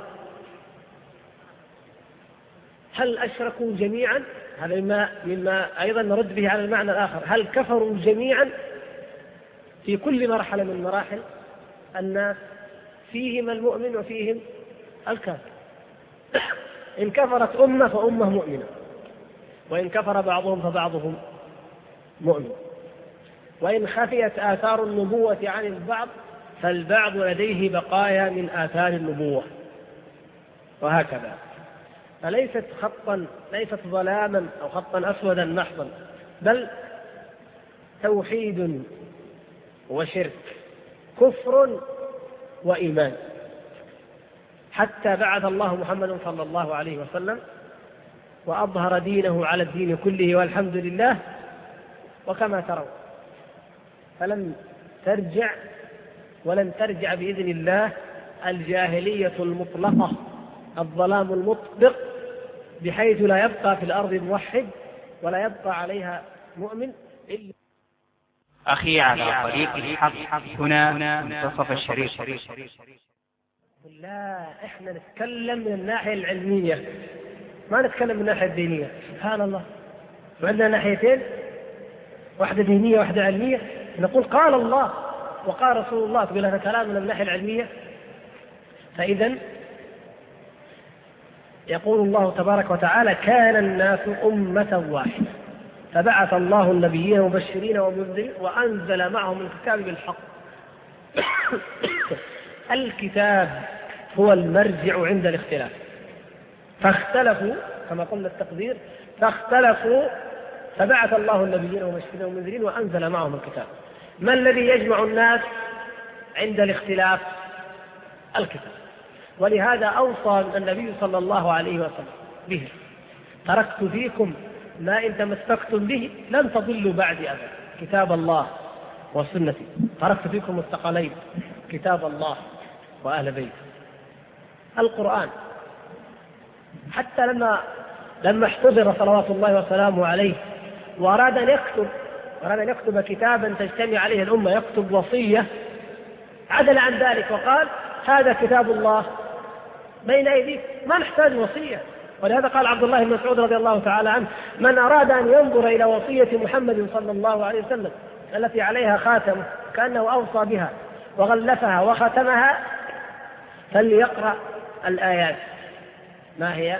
هل أشركوا جميعا؟ هذا مما أيضا نرد به على المعنى الآخر: هل كفروا جميعا؟ في كل مرحلة من مراحل الناس فيهم المؤمن وفيهم الكافر. إن كفرت أمة فأمة مؤمنة، وإن كفر بعضهم فبعضهم مؤمن، وإن خفيت آثار النبوة عن البعض فالبعض لديه بقايا من آثار النبوة، وهكذا. فليست خطا، ليست ظلاما أو خطا أسودا محضا، بل توحيد وشرك، كفر وإيمان، حتى بعث الله محمد صلى الله عليه وسلم وأظهر دينه على الدين كله والحمد لله. وكما ترون فلم ترجع ولن ترجع بإذن الله الجاهلية المطلقة، الظلام المطبق، بحيث لا يبقى في الأرض موحد ولا يبقى عليها مؤمن إلا. أخي على طريق الحق هنا منتصف الشريط. لا، إحنا نتكلم من الناحية العلمية، ما نتكلم من الناحية الدينية. سبحان الله، وعندنا ناحيتين، واحدة دينية واحدة علمية. نقول قال الله وقال رسول الله، تقول هذا كلام من الناحية العلمية. فإذا يقول الله تبارك وتعالى: كان الناس أمة واحدة فبعث الله النبيين مبشرين ومنذرين وأنزل معهم الكتاب بالحق. الكتاب هو المرجع عند الاختلاف، فاختلفوا كما قلنا التقدير، فاختلفوا فبعث الله النبيين ومبشرين ومنذرين وأنزل معهم الكتاب. ما الذي يجمع الناس عند الاختلاف؟ الكتاب. ولهذا أوصى النبي صلى الله عليه وسلم به: تركت فيكم ما إن تمسكتم به لن تضلوا بعدي أبدا، كتاب الله وسنتي. تركت فيكم الثقلين، كتاب الله وأهل بيت. القرآن حتى لما احتضر صلوات الله وسلامه عليه وأراد أن يكتب كتابا تجتمع عليه الأمة، يكتب وصية، عدل عن ذلك وقال: هذا كتاب الله بين أيديك، ما نحتاج وصية. ولهذا قال عبد الله بن مسعود رضي الله تعالى عنه: من أراد أن ينظر إلى وصية محمد صلى الله عليه وسلم التي عليها خاتم كأنه أوصى بها وغلفها وختمها فليقرأ الآيات. ما هي؟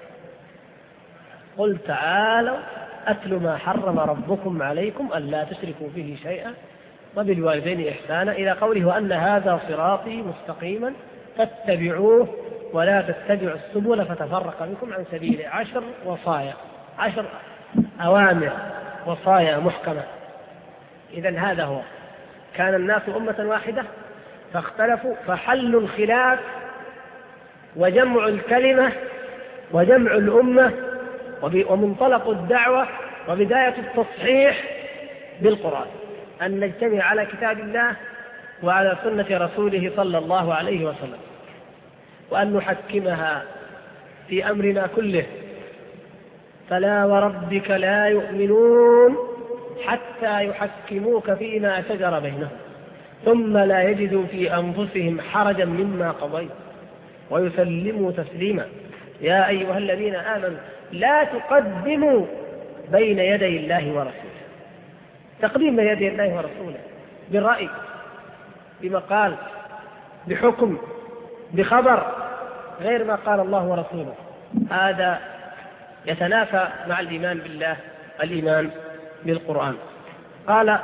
قل تعالوا أتل ما حرم ربكم عليكم ألا تشركوا به شيئا وبالوالدين إحسانا، إلى قوله: وأن هذا صراطي مستقيما فاتبعوه ولا تتبعوا السبل فتفرق بكم عن سبيله. 10 وصايا، 10 أوامر، وصايا محكمة. إذن هذا هو. كان الناس أمة واحدة فاختلفوا، فحلوا الخلاف وجمع الكلمة وجمع الأمة ومنطلق الدعوة وبداية التصحيح بالقرآن، أن نجتمع على كتاب الله وعلى سنة رسوله صلى الله عليه وسلم، وأن نحكمها في أمرنا كله. فلا وربك لا يؤمنون حتى يحكموك فيما شجر بينهم ثم لا يجدوا في أنفسهم حرجا مما قضيت ويسلموا تسليما. يا أيها الذين آمنوا لا تقدموا بين يدي الله ورسوله. تقديم بين يدي الله ورسوله بالرأي، بمقال، بحكم، بخبر، غير ما قال الله ورسوله، هذا يتنافى مع الإيمان بالله، الإيمان بالقرآن. قال: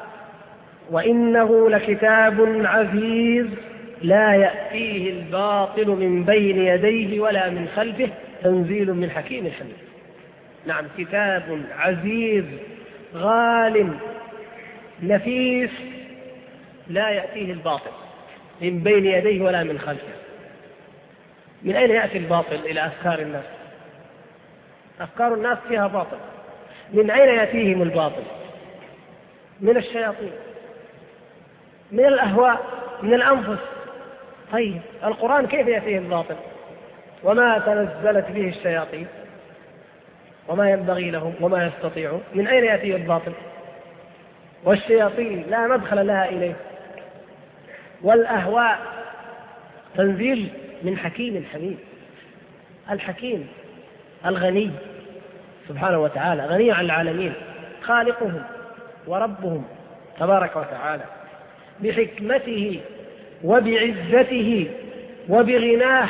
وإنه لكتاب عزيز لا يأتيه الباطل من بين يديه ولا من خلفه تنزيل من حكيم حميد. نعم، كتاب عزيز غال نفيس لا يأتيه الباطل من بين يديه ولا من خلفه. من أين يأتي الباطل إلى أفكار الناس؟ أفكار الناس فيها باطل. من أين يأتيهم الباطل؟ من الشياطين، من الأهواء، من الأنفس. طيب القرآن كيف يأتيه الباطل؟ وما تنزلت به الشياطين وما ينبغي لهم وما يستطيعون. من أين يأتيه الباطل؟ والشياطين لا مدخل لها إليه. والأهواء تنزيل من حكيم حميد. الحكيم الغني سبحانه وتعالى، غني عن العالمين، خالقهم وربهم تبارك وتعالى، بحكمته وبعزته وبغناه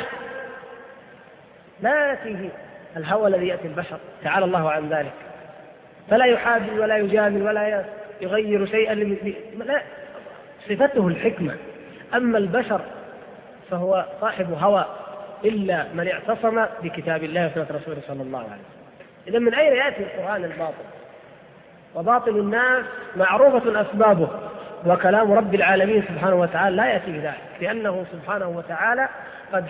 لا يأتيه الهوى الذي يأتي البشر، تعالى الله عن ذلك. فلا يحابي ولا يجامل ولا يغير شيئا، لا، صفته الحكمة. أما البشر فهو صاحب هوى إلا من اعتصم بكتاب الله وسنة رسوله صلى الله عليه وسلم. إذا من أين يأتي القرآن الباطل؟ وباطل الناس معروفة أسبابه، وكلام رب العالمين سبحانه وتعالى لا يأتي ذلك، لأنه سبحانه وتعالى قد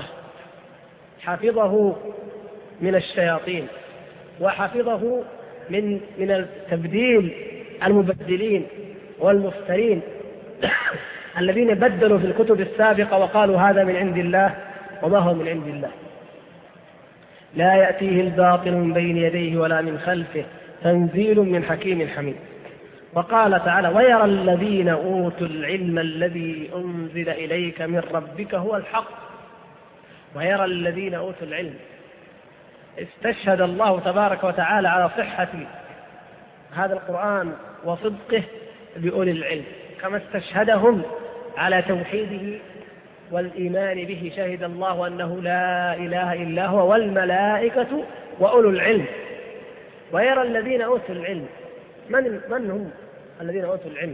حفظه من الشياطين، وحفظه من التبديل المبدلين والمفترين الذين بدلوا في الكتب السابقة وقالوا هذا من عند الله وما هو من عند الله. لا يأتيه الباطل من بين يديه ولا من خلفه تنزيل من حكيم حميد. وقال تعالى: ويرى الذين أوتوا العلم الذي أنزل إليك من ربك هو الحق. ويرى الذين أوتوا العلم، استشهد الله تبارك وتعالى على صحة هذا القرآن وصدقه بأولي العلم، كما استشهدهم على توحيده والإيمان به. شهد الله أنه لا إله إلا هو والملائكة وأولو العلم. ويرى الذين أوتوا العلم، من هم الذين أوتوا العلم؟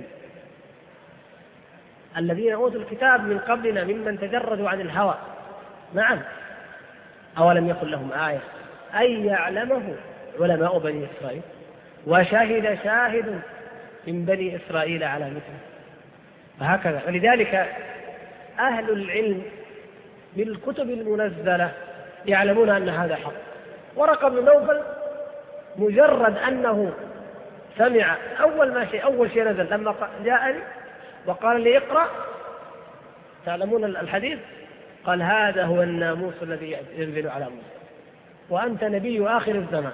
الذين أوتوا الكتاب من قبلنا ممن تجردوا عن الهوى. نعم، أولم يكن لهم آية أن يعلمه علماء بني إسرائيل، وشهد شاهد من بني إسرائيل على مثله. فهكذا. ولذلك أهل العلم بالكتب المنزلة يعلمون أن هذا حق. ورقة بن نوفل مجرد أنه سمع أول شيء نزل لما جاءني وقال لي اقرأ، تعلمون الحديث، قال هذا هو الناموس الذي ينزل على موسى وأنت نبي آخر الزمان.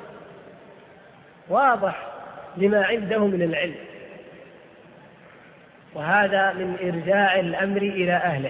واضح لما عنده من العلم، وهذا من إرجاع الأمر إلى أهله.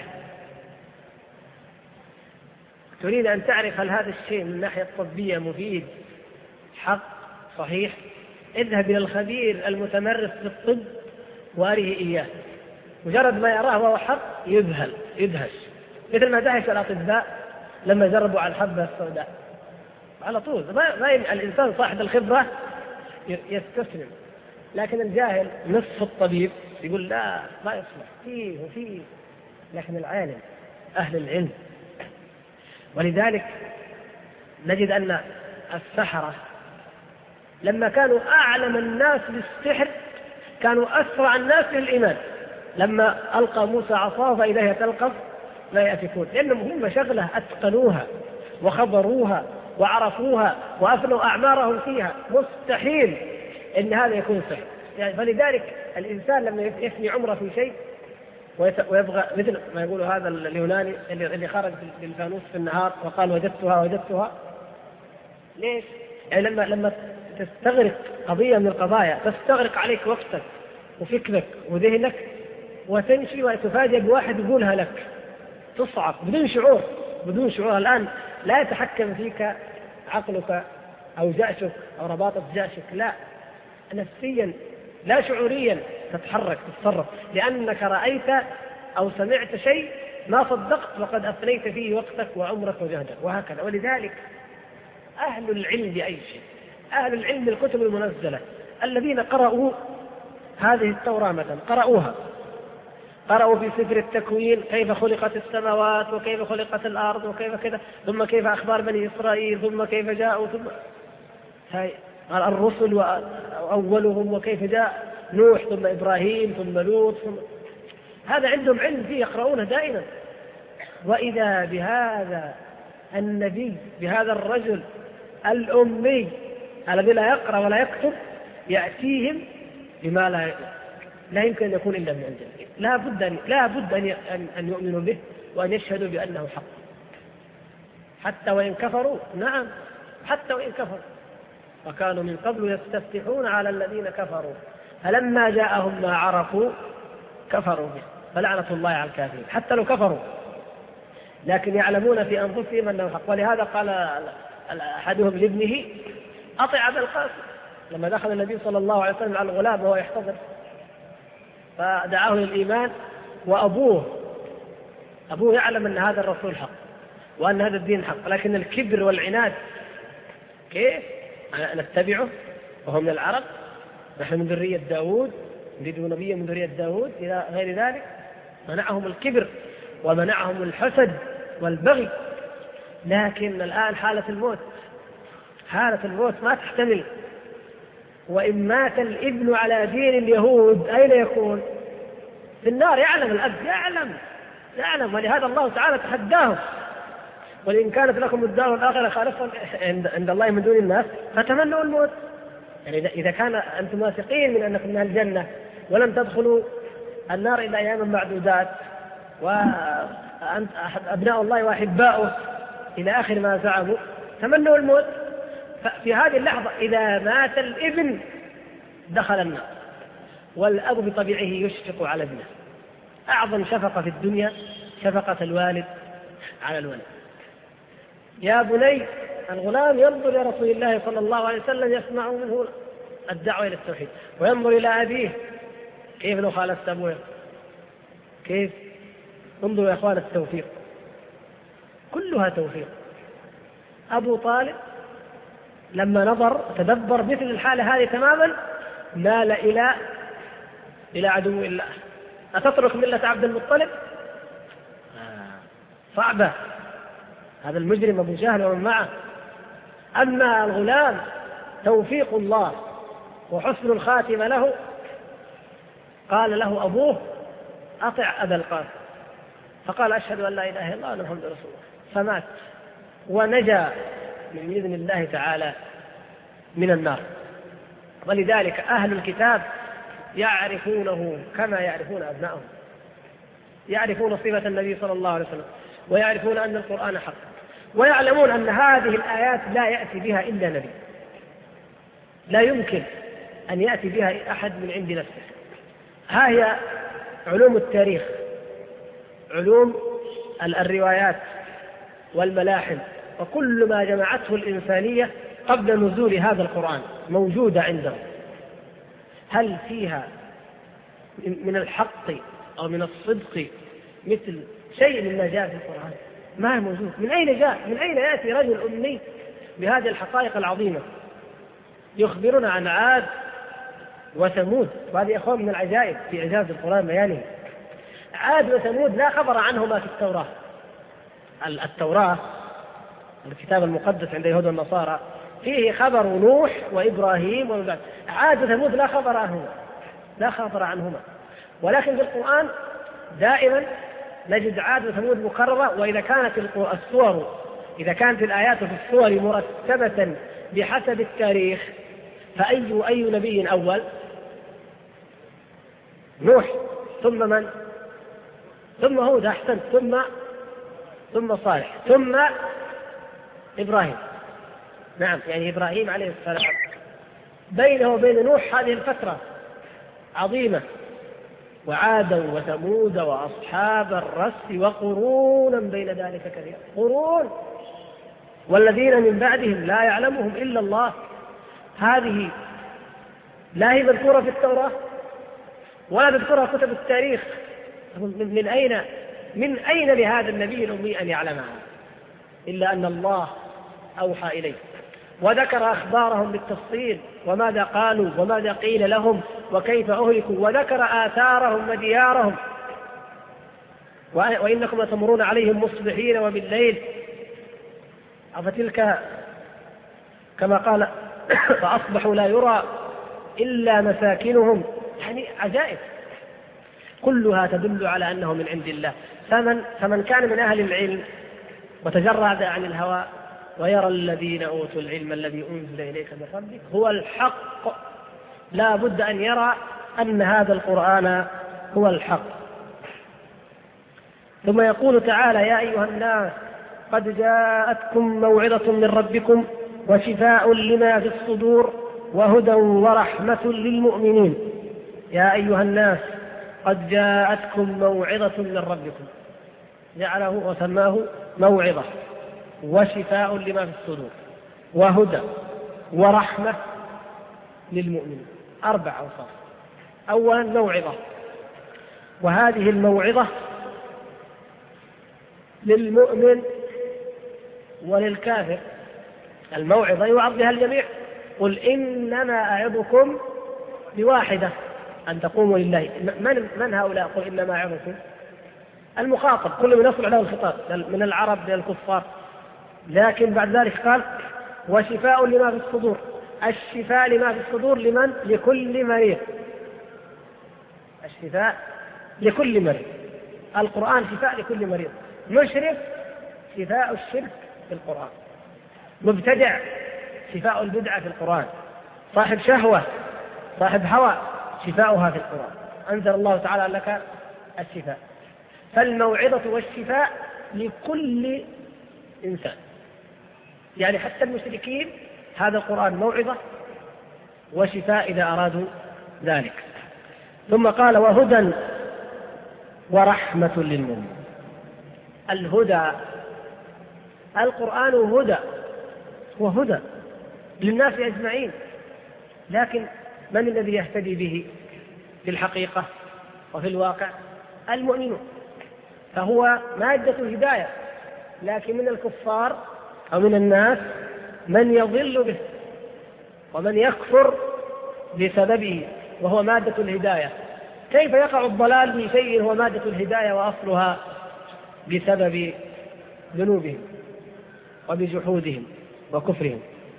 تريد أن تعرف هل هذا الشيء من الناحية الطبية مفيد حق صحيح، اذهب إلى الخبير المتمرس بالطب وأريه إياه، مجرد ما يراه وهو حق يدهش، مثل ما دهش الأطباء لما جربوا على الحبة السوداء على طول. ما الإنسان صاحب الخبرة يستسلم، لكن الجاهل نصف الطبيب يقول لا ما يصلح فيه. لكن العالم أهل العلم. ولذلك نجد أن السحرة لما كانوا أعلم الناس بالسحر كانوا أسرع الناس للإيمان. لما ألقى موسى عصاه فإذا هي تلقف ما يأفكون، لأنهم هم شغلة أتقنوها وخبروها وعرفوها وأفنوا أعمارهم فيها، مستحيل إن هذا يكون سحر. يعني فلذلك الإنسان لما يفني عمره في شيء ويبغى، مثل ما يقول هذا اليوناني اللي خرج بالفانوس في النهار وقال وجدتها ليش؟ يعني لما تستغرق قضية من القضايا تستغرق عليك وقتك وفكرك وذهنك وتمشي وتفاجأ بواحد يقولها لك، تصعب بدون شعور. الآن لا يتحكم فيك عقلك أو جأشك أو رباطة جأشك، لا، نفسيا لا شعوريا تتحرك تتصرف، لأنك رأيت أو سمعت شيء ما صدقت وقد أفنيت فيه وقتك وعمرك وجهدك، وهكذا. ولذلك أهل العلم بأي شيء، أهل العلم بالكتب المنزلة الذين قرأوا هذه التوراة مثلا، قرأوا في سفر التكوين كيف خلقت السماوات وكيف خلقت الأرض وكيف كذا، ثم كيف أخبار بني إسرائيل، ثم كيف جاءوا، ثم الرسل وأولهم وكيف جاء نوح ثم إبراهيم ثم لوط هذا عندهم علم فيه يقرؤونه دائما. وإذا بهذا النبي بهذا الرجل الأمي الذي لا يقرأ ولا يكتب يأتيهم بما لا يمكن أن يكون إلا من عند الله. لا بد أن يؤمنوا به وأن يشهدوا بأنه حق حتى وإن كفروا. نعم، حتى وإن كفروا. وكانوا من قبل يستفتحون على الذين كفروا فلما جاءهم ما عرفوا كفروا به فلعنة الله على الكافرين حتى لو كفروا، لكن يعلمون في أنفسهم أنه حق. ولهذا قال أحدهم لابنه أطع أبا القاسم لما دخل النبي صلى الله عليه وسلم على الغلام وهو يحتضر فدعاه للإيمان، وأبوه يعلم أن هذا الرسول حق وأن هذا الدين حق، لكن الكبر والعناد كيف نتبعه وهو من العرب، نحن من ذرية داود، نريد نبيا من ذرية داود إلى غير ذلك. منعهم الكبر ومنعهم الحسد والبغي. لكن الآن حالة الموت ما تحتمل. وإن مات الابن على دين اليهود أين يكون؟ في النار. يعلم الأب، يعلم. ولهذا الله تعالى تحداهم: وإن كانت لكم الدار الآخرة خالصة عند الله من دون الناس فتمنوا الموت. يعني إذا كان أنتم واثقين من أنكم من الجنة ولن تدخلوا النار إلا أياما معدودات وأنت أبناء الله وأحباؤه إلى آخر ما زعموا، تمنوا الموت. ففي هذه اللحظة إذا مات الابن دخل النار، والأب بطبيعه يشفق على ابنه. أعظم شفقة في الدنيا شفقة الوالد على الولد. يا بني، الغلام ينظر إلى رسول الله صلى الله عليه وسلم يسمع منه الدعوة إلى التوحيد، وينظر إلى أبيه كيف لو خالفت أبوه، كيف. انظروا يا أخوان التوفيق، كلها توفيق. أبو طالب لما نظر تدبر مثل الحالة هذه تماما مال إلى عدو الله. أتترك ملة عبد المطلب؟ صعبة. هذا المجرم أبو جهل ومن معه أما الغلام توفيق الله وحسن الخاتمة له، قال له أبوه: أطع أبا القاسم، فقال: أشهد أن لا إله إلا الله وأن محمدا رسول الله، فمات ونجا من بإذن الله تعالى من النار. ولذلك أهل الكتاب يعرفونه كما يعرفون أبنائهم، يعرفون صفة النبي صلى الله عليه وسلم، ويعرفون أن القرآن حق، ويعلمون أن هذه الآيات لا يأتي بها إلا نبي، لا يمكن أن يأتي بها أحد من عند نفسه. ها هي علوم التاريخ، علوم الروايات والملاحم، وكل ما جمعته الإنسانية قبل نزول هذا القرآن موجودة عندهم. هل فيها من الحق أو من الصدق مثل شيء مما جاء في القرآن؟ ما هي موجود. من أين جاء؟ من أين يأتي رجل أمي بهذه الحقائق العظيمة يخبرنا عن عاد وثمود؟ وهذه أخوان من العجائب في إعجاز القرآن بيانه. عاد وثمود لا خبر عنهما في التوراة. التوراة الكتاب المقدس عند اليهود والنصارى فيه خبر نوح وإبراهيم وبعد. عاد وثمود لا خبر عنهما، ولكن في القرآن دائما نجد عاد وثمود مكررة. وإذا كانت إذا كانت الآيات في الصور مرتبة بحسب التاريخ، فأي نبي أول؟ نوح، ثم من؟ ثم هود، أحسن، ثم صالح، ثم إبراهيم. نعم، يعني إبراهيم عليه السلام بينه وبين نوح هذه الفترة عظيمة، وعادا وثمود وأصحاب الرس وقرونا بين ذلك كثيرا، قرون، والذين من بعدهم لا يعلمهم إلا الله. هذه لا هي مذكورة في التوراة ولا تذكرها كتب التاريخ. من أين لهذا النبي الأمي أن يعلمها؟ إلا أن الله أوحى إليه وذكر أخبارهم بالتفصيل، وماذا قالوا وماذا قيل لهم وكيف أهلكوا، وذكر آثارهم وديارهم. وإنكم لتمرون عليهم مصبحين وبالليل، أفتلك كما قال: فأصبحوا لا يرى إلا مساكنهم. يعني عجائب كلها تدل على أنه من عند الله. فمن كان من أهل العلم وتجرد عن الهوى ويرى الذين أوتوا العلم الذي أنزل إليك من ربك هو الحق، لا بد أن يرى أن هذا القرآن هو الحق. ثم يقول تعالى: يا أيها الناس قد جاءتكم موعظة من ربكم وشفاء لما في الصدور وهدى ورحمة للمؤمنين. يا أيها الناس قد جاءتكم موعظة من ربكم، جعله وسماه موعظة، وشفاء لما في الصدور، وهدى ورحمة للمؤمنين. 4 أوصاف. أولا موعظة، وهذه الموعظة للمؤمن وللكافر. الموعظة يوعظ بها الجميع. قل إنما أعظكم بواحدة أن تقوموا لله. من هؤلاء؟ قل إنما أعظكم المخاطب، كل من يصل له الخطاب من العرب للكفار. لكن بعد ذلك قال: وشفاء لما في الصدور. الشفاء لما في الصدور لمن؟ لكل مريض. الشفاء لكل مريض. القرآن شفاء لكل مريض. مشرك شفاء الشرك في القرآن، مبتدع شفاء البدعة في القرآن، صاحب شهوة صاحب هوى شفاؤها في القرآن. أنزل الله تعالى لك الشفاء. فالموعظة والشفاء لكل إنسان، يعني حتى المشركين هذا القرآن موعظة وشفاء إذا أرادوا ذلك. ثم قال: وهدى ورحمة للمؤمنين. الهدى، القرآن هدى وهدى للناس أجمعين، لكن من الذي يهتدي به في الحقيقة وفي الواقع؟ المؤمنون. فهو مادة هداية، لكن من الكفار أو من الناس من يضل به ومن يكفر بسببه، وهو مادة الهداية. كيف يقع الضلال في شيء هو مادة الهداية وأصلها بسبب ذنوبهم وبجحودهم وكفرهم؟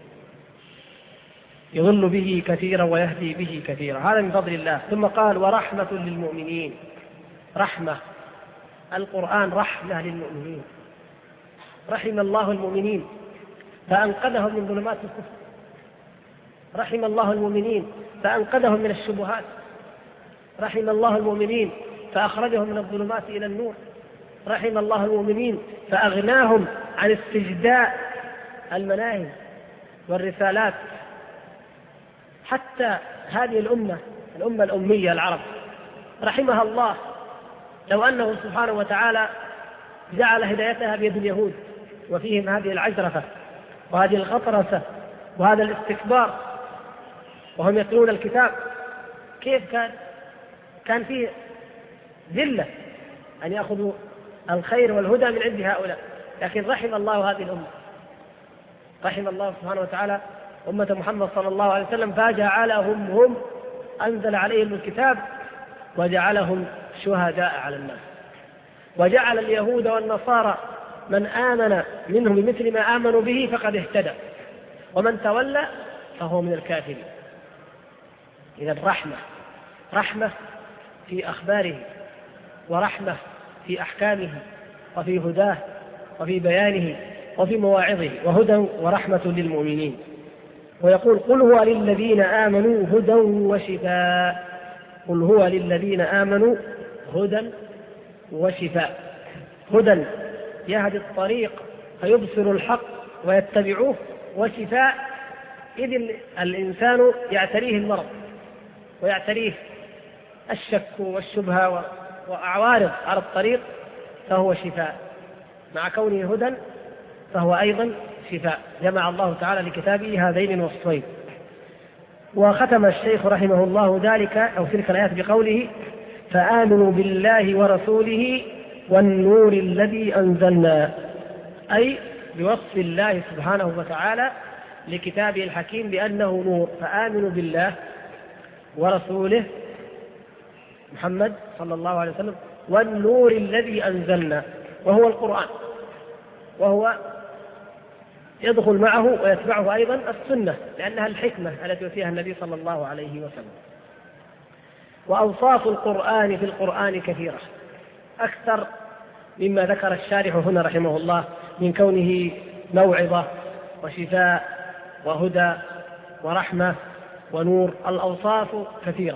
يضل به كثيرا ويهدي به كثيرا، هذا من فضل الله. ثم قال ورحمة للمؤمنين، رحمة، القرآن رحمة للمؤمنين. رحم الله المؤمنين فأنقذهم من ظلمات الكفر، رحم الله المؤمنين فأنقذهم من الشبهات، رحم الله المؤمنين فأخرجهم من الظلمات إلى النور، رحم الله المؤمنين فأغناهم عن استجداء المناهج والرسالات. حتى هذه الأمة الأمية العرب رحمها الله، لو أنه سبحانه وتعالى جعل هدايتها بيد اليهود وفيهم هذه العجرفة وهذه الغطرسة وهذا الاستكبار وهم يتلون الكتاب، كيف كان فيه ذلة أن يأخذوا الخير والهدى من عند هؤلاء. لكن رحم الله هذه الأمة، رحم الله سبحانه وتعالى أمة محمد صلى الله عليه وسلم، فجعلهم هم أنزل عليهم الكتاب وجعلهم شهداء على الناس، وجعل اليهود والنصارى من آمن منهم بمثل ما آمنوا به فقد اهتدى، ومن تولى فهو من الكافرين. إذا رحمة في أخباره، ورحمة في أحكامه، وفي هداه، وفي بيانه، وفي مواعظه، وهدى ورحمة للمؤمنين. ويقول قل هو للذين آمنوا هدى وشفاء، قل هو للذين آمنوا هدى وشفاء. هدى يهدي الطريق فيبصر الحق ويتبعوه، وشفاء إذ الإنسان يعتريه المرض ويعتريه الشك والشبهة وأعوارض على الطريق، فهو شفاء. مع كونه هدى فهو أيضا شفاء. جمع الله تعالى لكتابه هذين الوصفين. وختم الشيخ رحمه الله ذلك أو تلك الآيات بقوله فآمنوا بالله ورسوله والنور الذي أنزلنا، أي بوصف الله سبحانه وتعالى لكتابه الحكيم بأنه نور. فآمنوا بالله ورسوله محمد صلى الله عليه وسلم والنور الذي أنزلنا، وهو القرآن، وهو يدخل معه ويتبعه أيضا السنة، لأنها الحكمة التي يؤتيها النبي صلى الله عليه وسلم. وأوصاف القرآن في القرآن كثيرة أكثر مما ذكر الشارح هنا رحمه الله، من كونه موعظة وشفاء وهدى ورحمة ونور. الأوصاف كثيرة.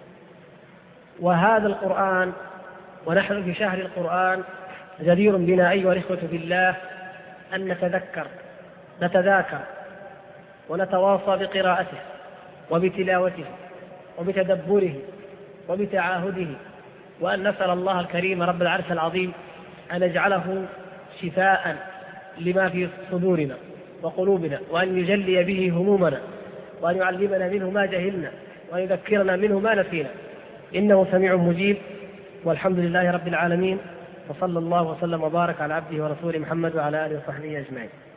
وهذا القرآن ونحن في شهر القرآن جدير بنا أيها الإخوة بالله أن نتذاكر ونتواصى بقراءته وبتلاوته وبتدبره وبتعاهده، وأن نسأل الله الكريم رب العرش العظيم أن يجعله شفاء لما في صدورنا وقلوبنا، وأن يجلي به همومنا، وأن يعلمنا منه ما جهلنا، وأن يذكرنا منه ما نسينا، إنه سميع مجيب. والحمد لله رب العالمين، وصلى الله وسلم وبارك على عبده ورسوله محمد وعلى آله وصحبه أجمعين.